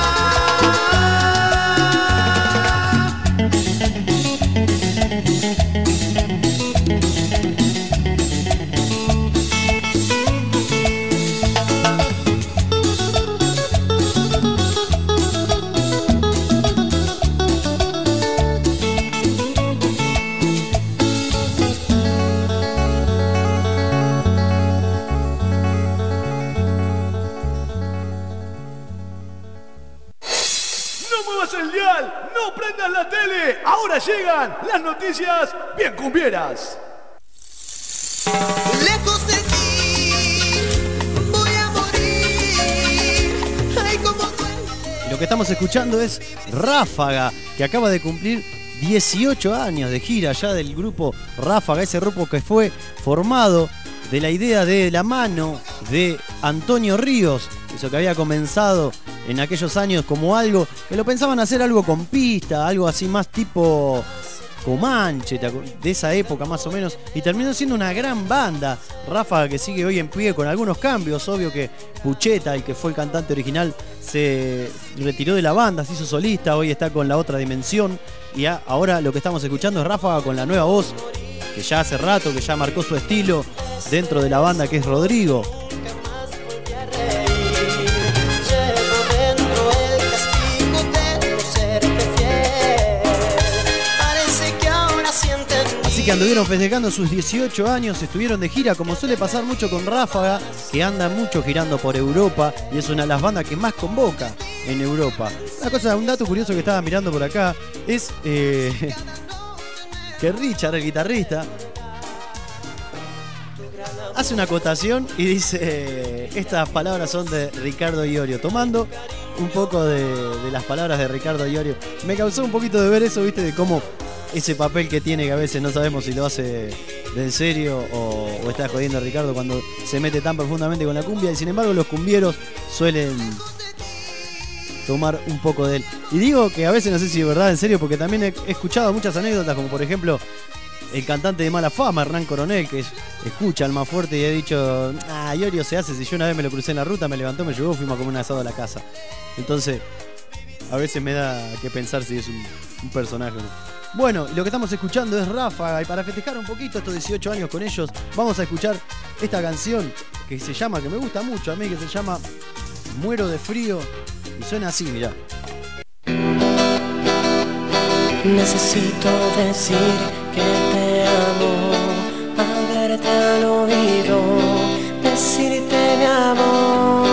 ¡No muevas el dial! ¡No prendas la tele! ¡Ahora llegan las noticias bien cumbieras! Lejos de ti voy a morir. Ay, como Y lo que estamos escuchando es Ráfaga, que acaba de cumplir 18 años de gira ya del grupo Ráfaga, ese grupo que fue formado de la idea de la mano de Antonio Ríos, eso que había comenzado en aquellos años como algo que lo pensaban hacer algo con pista, algo así más tipo Comanche, de esa época más o menos, y terminó siendo una gran banda. Ráfaga, que sigue hoy en pie con algunos cambios. Obvio que Pucheta, el que fue el cantante original, se retiró de la banda, se hizo solista, hoy está con La Otra Dimensión, y ahora lo que estamos escuchando es Ráfaga con la nueva voz, que ya hace rato, que ya marcó su estilo dentro de la banda, que es Rodrigo. que anduvieron festejando sus 18 años, estuvieron de gira, como suele pasar mucho con Ráfaga, que anda mucho girando por Europa y es una de las bandas que más convoca en Europa. Un dato curioso que estaba mirando por acá es que Richard, el guitarrista, hace una acotación y dice: estas palabras son de Ricardo Iorio, tomando un poco de las palabras de Ricardo Iorio. Me causó un poquito de ver eso, viste, de cómo ese papel que tiene, que a veces no sabemos si lo hace de en serio o está jodiendo a Ricardo cuando se mete tan profundamente con la cumbia, y sin embargo los cumbieros suelen tomar un poco de él. Y digo que a veces no sé si es verdad, en serio, porque también he escuchado muchas anécdotas, como por ejemplo el cantante de Mala Fama, Hernán Coronel, que escucha al más fuerte y ha dicho: Iorio se hace, si yo una vez me lo crucé en la ruta, me levantó, me llevó, fuimos a comer un asado a la casa. Entonces, a veces me da que pensar si es un personaje o no. Bueno, lo que estamos escuchando es Ráfaga, y para festejar un poquito estos 18 años con ellos, vamos a escuchar esta canción que se llama, que me gusta mucho a mí, que se llama Muero de Frío, y suena así, mirá. Necesito decir que te amo, hablarte al oído, decirte mi amor.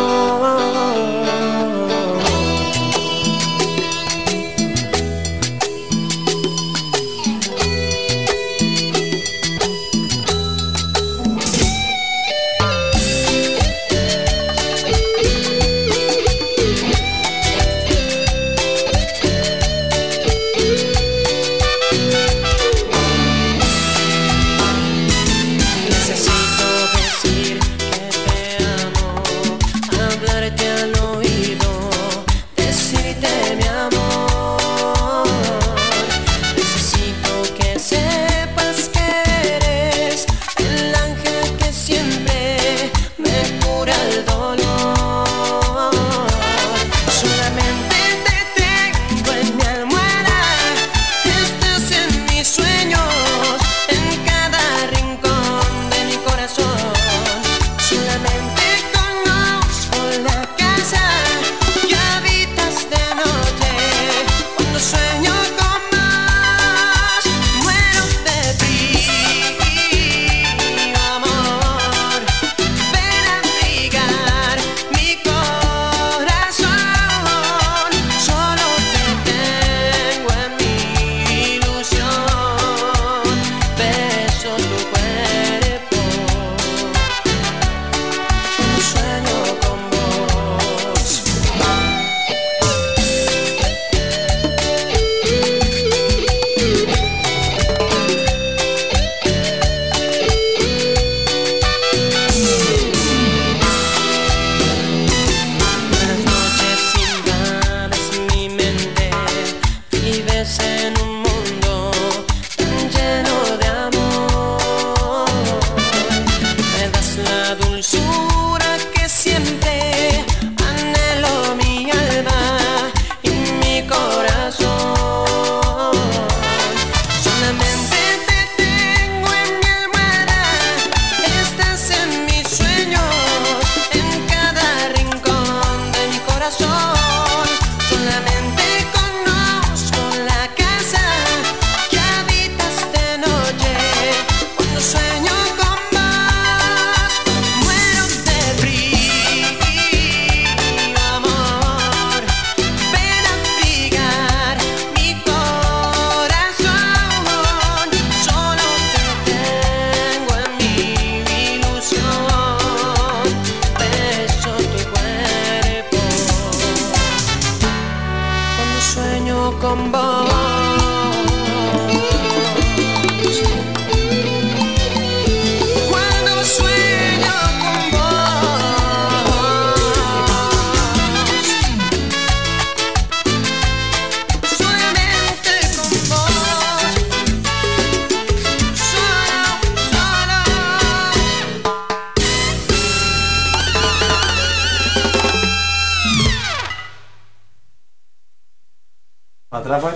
Atrapa.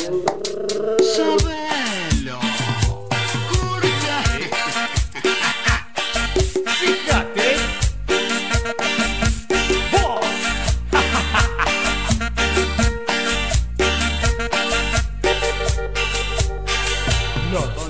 Sabelo. Fíjate. Vos.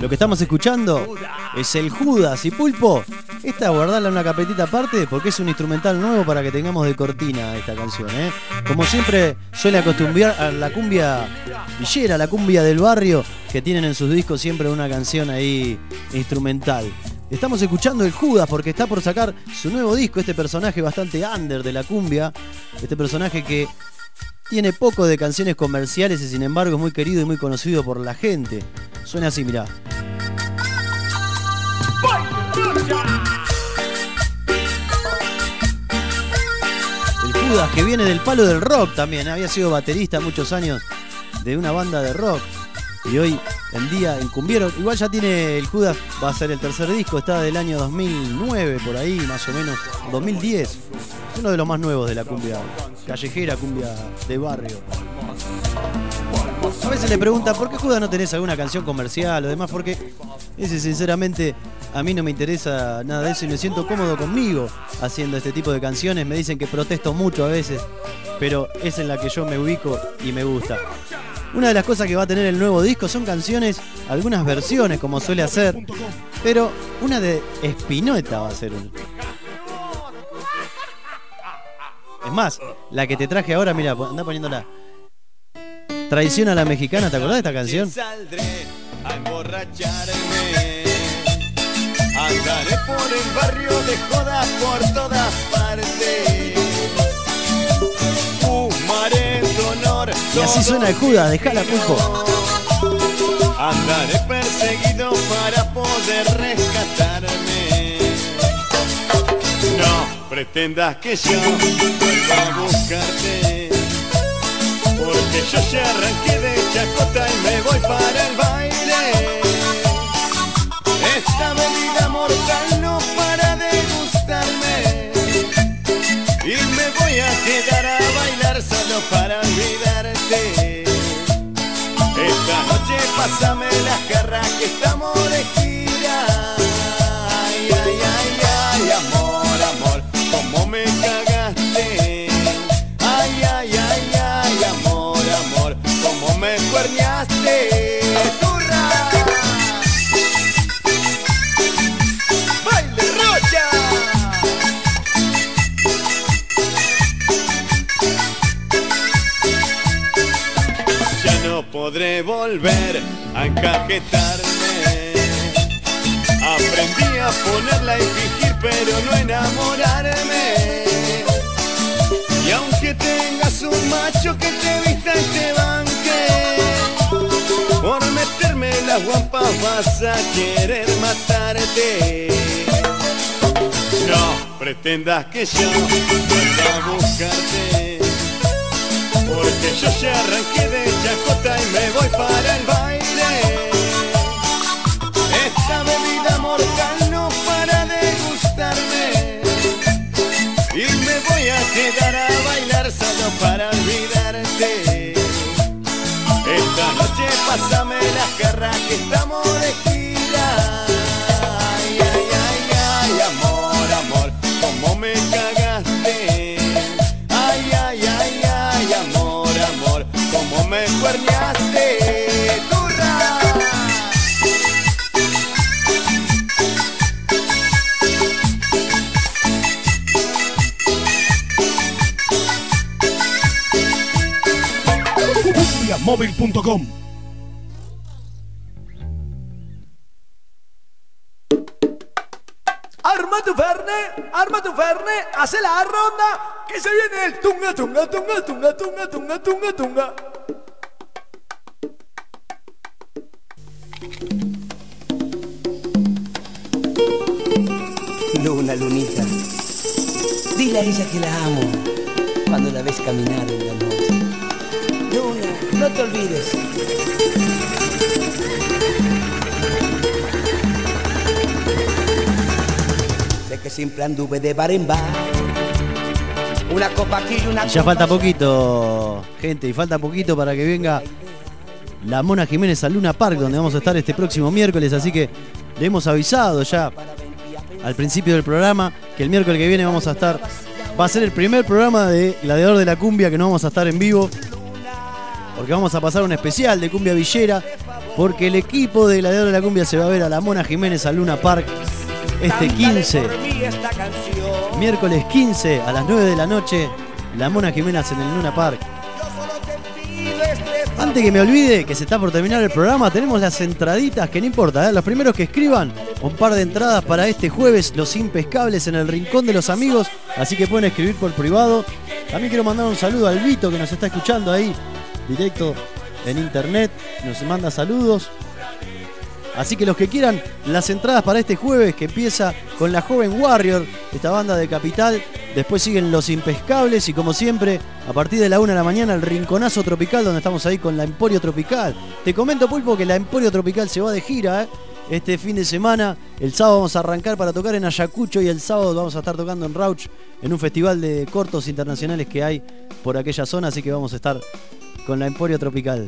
Lo que estamos escuchando es el Judas y Pulpo. Esta guardarla en una carpetita aparte porque es un instrumental nuevo para que tengamos de cortina esta canción, ¿eh? Como siempre suele acostumbrar a la cumbia villera, la cumbia del barrio, que tienen en sus discos siempre una canción ahí instrumental. Estamos escuchando el Judas porque está por sacar su nuevo disco, este personaje bastante under de la cumbia, este personaje que tiene poco de canciones comerciales y sin embargo es muy querido y muy conocido por la gente. Suena así, mirá. El Judas, que viene del palo del rock también, había sido baterista muchos años de una banda de rock y hoy en día en cumbiero. Igual ya tiene el Judas, va a ser el tercer disco, está del año 2009 por ahí más o menos, 2010. Es uno de los más nuevos de la cumbia callejera, cumbia de barrio. A veces le preguntan, ¿por qué Judas no tenés alguna canción comercial o demás? Porque ese sinceramente a mí no me interesa nada de eso y me siento cómodo conmigo haciendo este tipo de canciones. Me dicen que protesto mucho a veces, pero es en la que yo me ubico y me gusta. Una de las cosas que va a tener el nuevo disco son canciones, algunas versiones como suele hacer, pero una de Spinetta va a ser una. Es más, la que te traje ahora, mira, anda poniéndola. Traición a la mexicana, ¿te acordás de esta canción? Saldré a emborracharme, andaré por el barrio de joda por todas partes, fumaré tu honor. Y así suena el Judas, dejala, Pulpo. Andaré perseguido para poder rescatarme. No pretendas que yo vuelva a buscarte, porque yo ya arranqué de chacota y me voy para el baile. Esta bebida mortal no para de gustarme y me voy a quedar a bailar solo para olvidarte. Esta noche pásame las jarras que estamos de gira. Ay, ay, ay, ay, amor, amor, cómo me cagaste. Ay, ay, ay, ay, amor, amor, cómo me cuerneaste. ¡Turra! ¡Baile rocha! Ya no podré volver a encajetarme. Aprendí a ponerla y fingir, pero no enamorarme. Y aunque tengas un macho que te vista y te banque, por meterme las guampas vas a querer matarte. No pretendas que yo vuelva a buscarte, porque yo ya arranqué de chacota y me voy para el baile. Esta bebida mortal no para de gustarme y me voy a quedar a bailar solo para olvidarte. Esta noche pásame las jarras que estamos de gira. Ay, ay, ay, ay, amor, amor, cómo me cagaste. Ay, ay, ay, ay, amor, amor, cómo me cuerneaste. ¡Turra! Móvil.com. Arma tu ferne, hace la ronda, que se viene el tunga, tunga, tunga, tunga, tunga, tunga, tunga, tunga. Luna, lunita, dile a ella que la amo cuando la ves caminar en la noche. Luna, no te olvides. Sé que siempre anduve de bar en bar, una copa aquí y una Ya copa falta poquito, gente, y falta poquito para que venga la Mona Jiménez al Luna Park, donde vamos a estar este próximo miércoles, así que le hemos avisado ya al principio del programa que el miércoles que viene vamos a estar, va a ser el primer programa de Gladiador de la Cumbia que no vamos a estar en vivo, porque vamos a pasar un especial de cumbia villera porque el equipo de Gladiador de la Cumbia se va a ver a la Mona Jiménez al Luna Park este 15. Miércoles 15 a las 9 de la noche, la Mona Jiménez en el Luna Park. Antes que me olvide, que se está por terminar el programa, tenemos las entraditas, que no importa, los primeros que escriban, un par de entradas para este jueves, Los Impescables en el Rincón de los Amigos, así que pueden escribir por privado. También quiero mandar un saludo al Vito, que nos está escuchando ahí, directo en internet, nos manda saludos. Así que los que quieran las entradas para este jueves, que empieza con la Joven Warrior, esta banda de Capital, después siguen Los Impescables y como siempre, a partir de la 1 de la mañana, el Rinconazo Tropical, donde estamos ahí con la Emporio Tropical. Te comento, Pulpo, que la Emporio Tropical se va de gira, este fin de semana. El sábado vamos a arrancar para tocar en Ayacucho y el sábado vamos a estar tocando en Rauch, en un festival de cortos internacionales que hay por aquella zona, así que vamos a estar con la Emporio Tropical.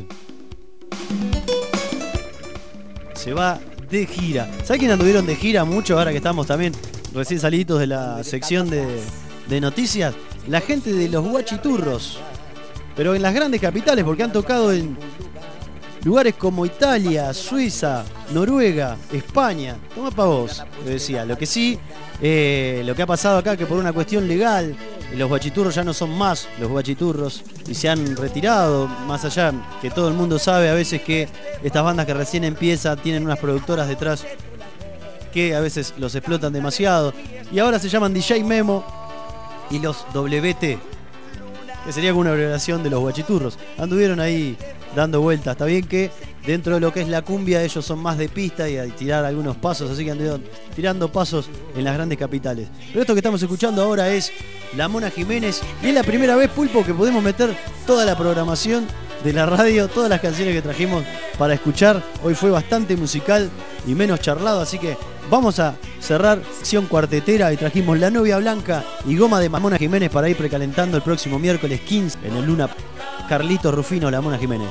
Se va de gira. ¿Sabes quién anduvieron de gira mucho ahora que estamos también recién saliditos de la sección de noticias? La gente de los Guachiturros. Pero en las grandes capitales, porque han tocado en lugares como Italia, Suiza, Noruega, España. Toma pa' vos, lo decía. Lo que sí, lo que ha pasado acá, que por una cuestión legal, los Guachiturros ya no son más los Guachiturros y se han retirado, más allá que todo el mundo sabe a veces que estas bandas que recién empiezan tienen unas productoras detrás que a veces los explotan demasiado, y ahora se llaman DJ Memo y los WT, que sería como una abreviación de los Guachiturros. Anduvieron ahí dando vueltas. Está bien que dentro de lo que es la cumbia ellos son más de pista y a tirar algunos pasos, así que anduvieron tirando pasos en las grandes capitales. Pero esto que estamos escuchando ahora es la Mona Jiménez, y es la primera vez, Pulpo, que podemos meter toda la programación de la radio, todas las canciones que trajimos para escuchar. Hoy fue bastante musical y menos charlado, así que vamos a cerrar sección cuartetera y trajimos La Novia Blanca y Goma de Mona Jiménez para ir precalentando el próximo miércoles 15 en el Luna. Carlito Rufino, La Mona Jiménez.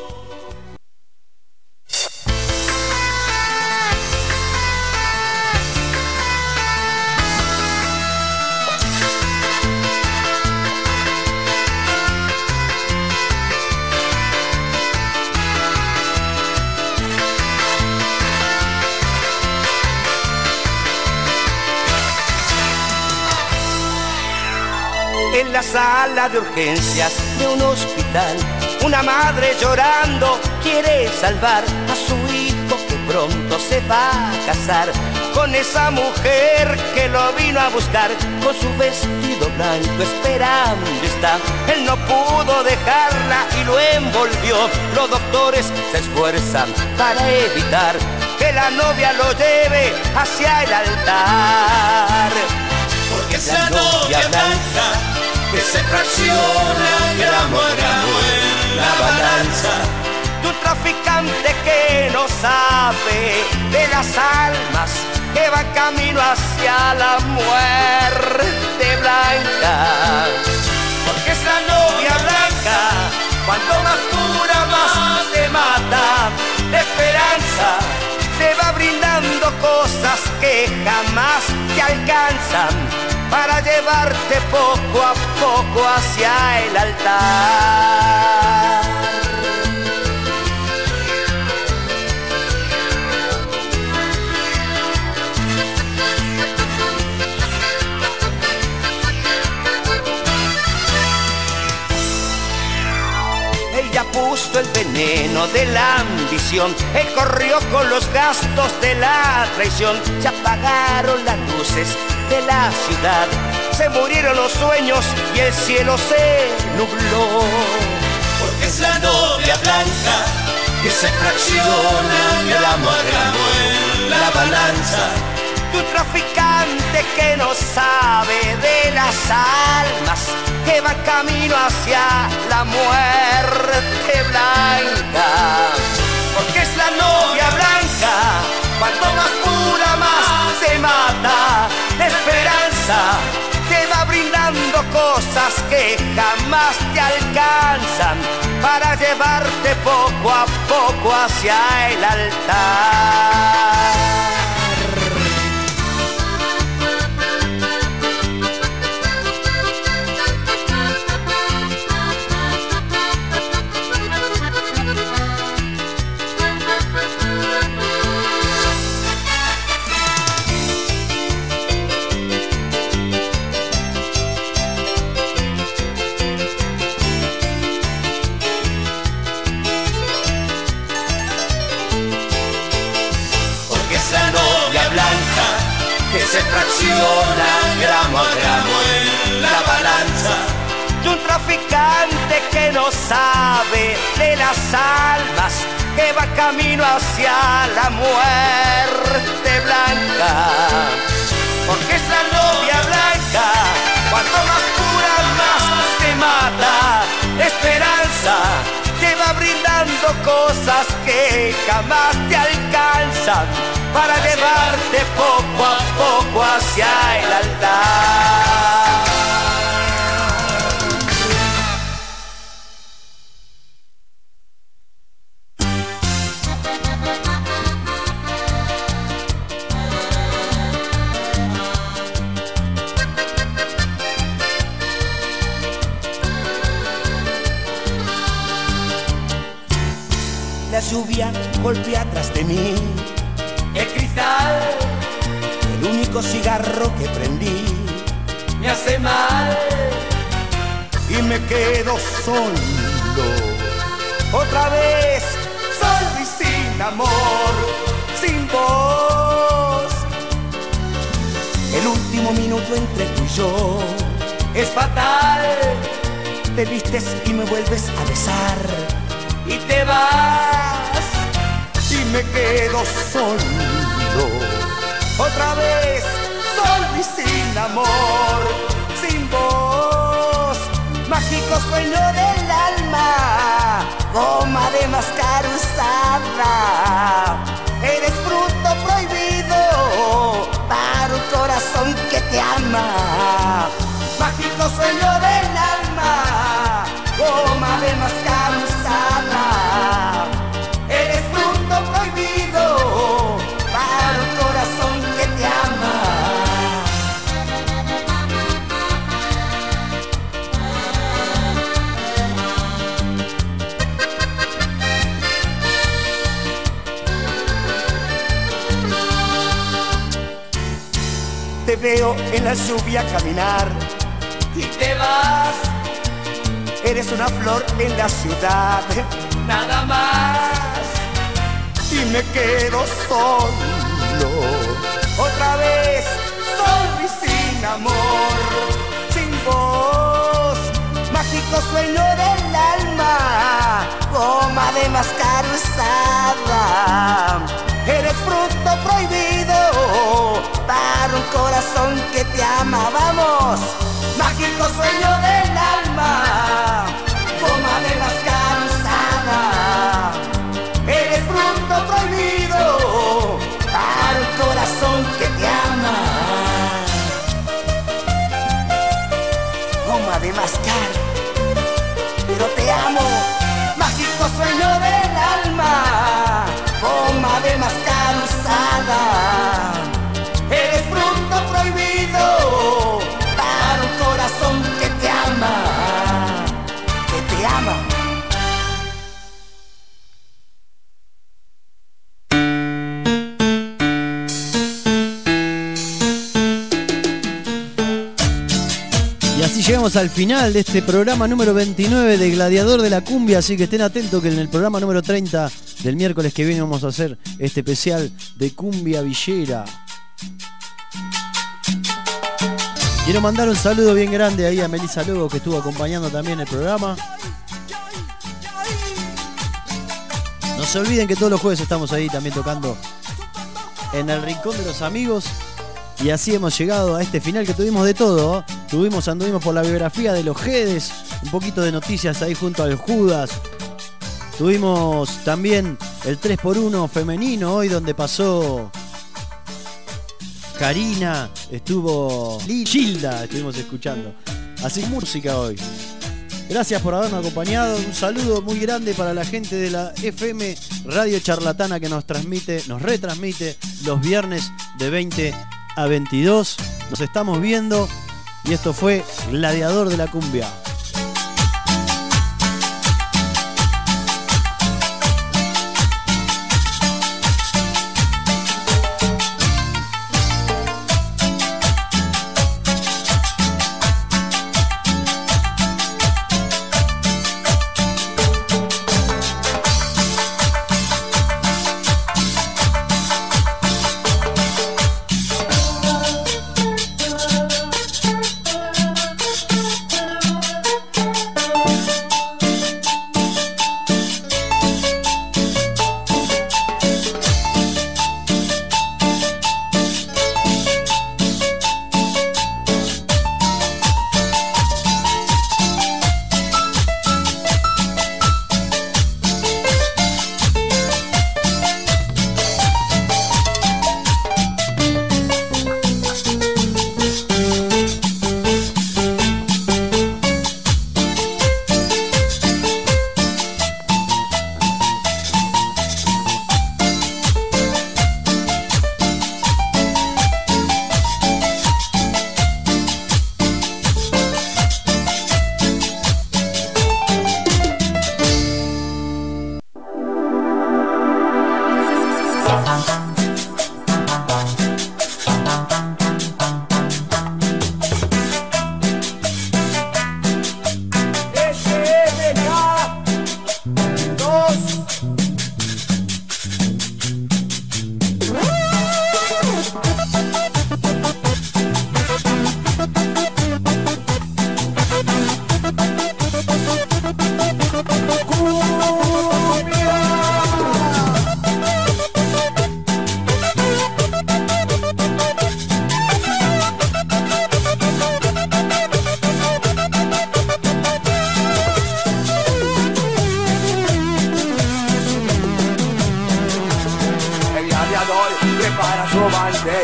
En la sala de urgencias de un hospital, una madre llorando quiere salvar a su hijo que pronto se va a casar con esa mujer que lo vino a buscar con su vestido blanco esperando está. Él no pudo dejarla y lo envolvió. Los doctores se esfuerzan para evitar que la novia lo lleve hacia el altar. Porque es la novia blanca que se fracciona gramo a gramo en la balanza. De un traficante que no sabe de las almas que van camino hacia la muerte blanca. Porque es la novia blanca, cuanto más dura más te mata. La esperanza te va brindando cosas que jamás te alcanzan para llevarte poco a poco hacia el altar. Ella puso el veneno de la ambición, él corrió con los gastos de la traición. Se apagaron las luces de la ciudad, se murieron los sueños y el cielo se nubló. Porque es la novia blanca que se fracciona gramo a gramo en la balanza. De un traficante que no sabe de las almas que va camino hacia la muerte blanca. Porque es la novia blanca, cuanto más pura más te mata. La esperanza te va brindando cosas que jamás te alcanzan para llevarte poco a poco hacia el altar. funciona gramo a gramo en la balanza. De un traficante que no sabe de las almas, que va camino hacia la muerte blanca. Porque es la novia blanca, cuanto más pura más te mata. Esperanza te va brindando cosas que jamás te alcanzan, para llevarte poco a poco hacia el altar. La lluvia golpea atrás de mí el cristal, el único cigarro que prendí me hace mal y me quedo solo. Otra vez solo y sin amor, sin voz. El último minuto entre tú y yo es fatal. Te vistes y me vuelves a besar y te vas y me quedo solo. Otra vez solo y sin amor, sin voz. Mágico sueño del alma, goma de mascar usada. Eres fruto prohibido para un corazón que te ama. Mágico sueño del alma, goma de mascar usada. Eres fruto prohibido para un corazón que te ama. Te veo en la lluvia caminar y te vas. Eres una flor en la ciudad, nada más. Y me quedo solo. Otra vez, solo y sin amor, sin voz. Mágico sueño del alma, goma de mascar usada. Eres fruto prohibido para un corazón que te ama. Vamos, mágico sueño del alma, goma de mascar usada. Eres fruto prohibido para un corazón que te ama. Goma de mascar, pero te amo. Mágico sueño del alma, goma de mascar usada. Eres fruto prohibido para un corazón que te ama, que te ama. Y así llegamos al final de este programa número 29 de Gladiador de la Cumbia, así que estén atentos que en el programa número 30 del miércoles que viene vamos a hacer este especial de cumbia villera. Quiero mandar un saludo bien grande ahí a Melissa Lobo, que estuvo acompañando también el programa. No se olviden que todos los jueves estamos ahí también tocando en el Rincón de los Amigos. Y así hemos llegado a este final que tuvimos de todo, ¿eh? Anduvimos por la biografía de los Jedes, un poquito de noticias ahí junto al Judas. Tuvimos también el 3x1 femenino hoy, donde pasó Karina, estuvo Gilda, estuvimos escuchando. Así música hoy. Gracias por habernos acompañado. Un saludo muy grande para la gente de la FM Radio Charlatana que nos retransmite los viernes de 20 a 22. Nos estamos viendo y esto fue Gladiador de la Cumbia.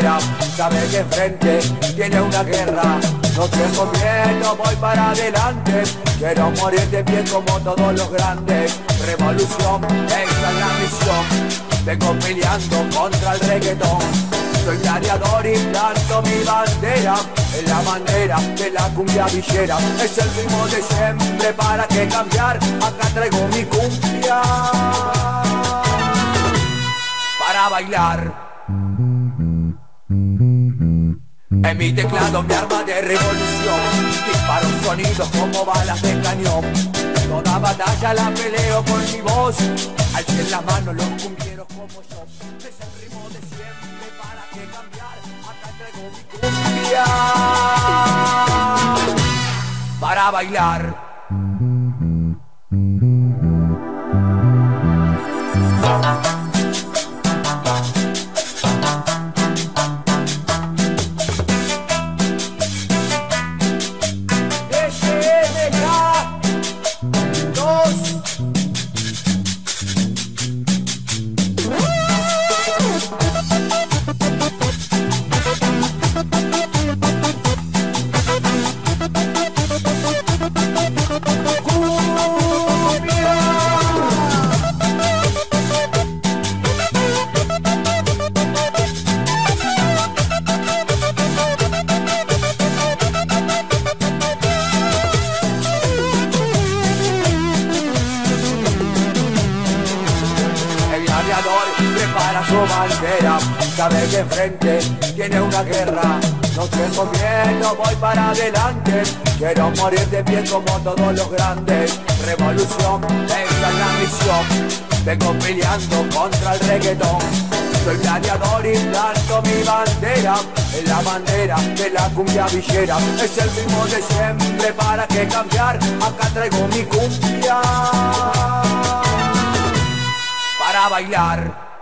bandera, sabe que enfrente tiene una guerra. No tengo miedo, voy para adelante, quiero morir de pie como todos los grandes. Revolución, esa es la misión, vengo peleando contra el reggaetón. Soy gladiador y planto mi bandera, es la bandera de la cumbia villera. Es el ritmo de siempre, para qué cambiar, acá traigo mi cumbia para bailar. En mi teclado mi arma de revolución, disparo sonidos como balas de cañón. Toda batalla la peleo con mi voz, alcen las manos los cumbieros como yo. Es el ritmo de siempre, para qué cambiar, acá traigo mi cumbia para bailar. Prepara su bandera, sabe que enfrente tiene una guerra. No tengo miedo, voy para adelante, quiero morir de pie como todos los grandes. Revolución, esa es la misión, vengo peleando contra el reggaetón. Soy gladiador y planto mi bandera, es la bandera de la cumbia villera. Es el ritmo de siempre, para qué cambiar, acá traigo mi cumbia para bailar.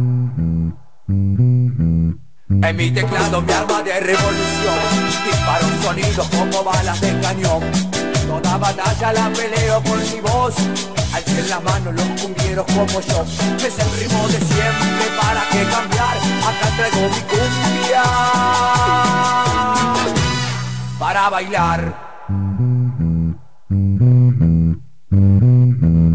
En mi teclado mi arma de revolución, disparo sonidos como balas de cañón. Toda batalla la peleo con mi voz, alcen las manos los cumbieros como yo. Es el ritmo de siempre, para qué cambiar, acá traigo mi cumbia para bailar.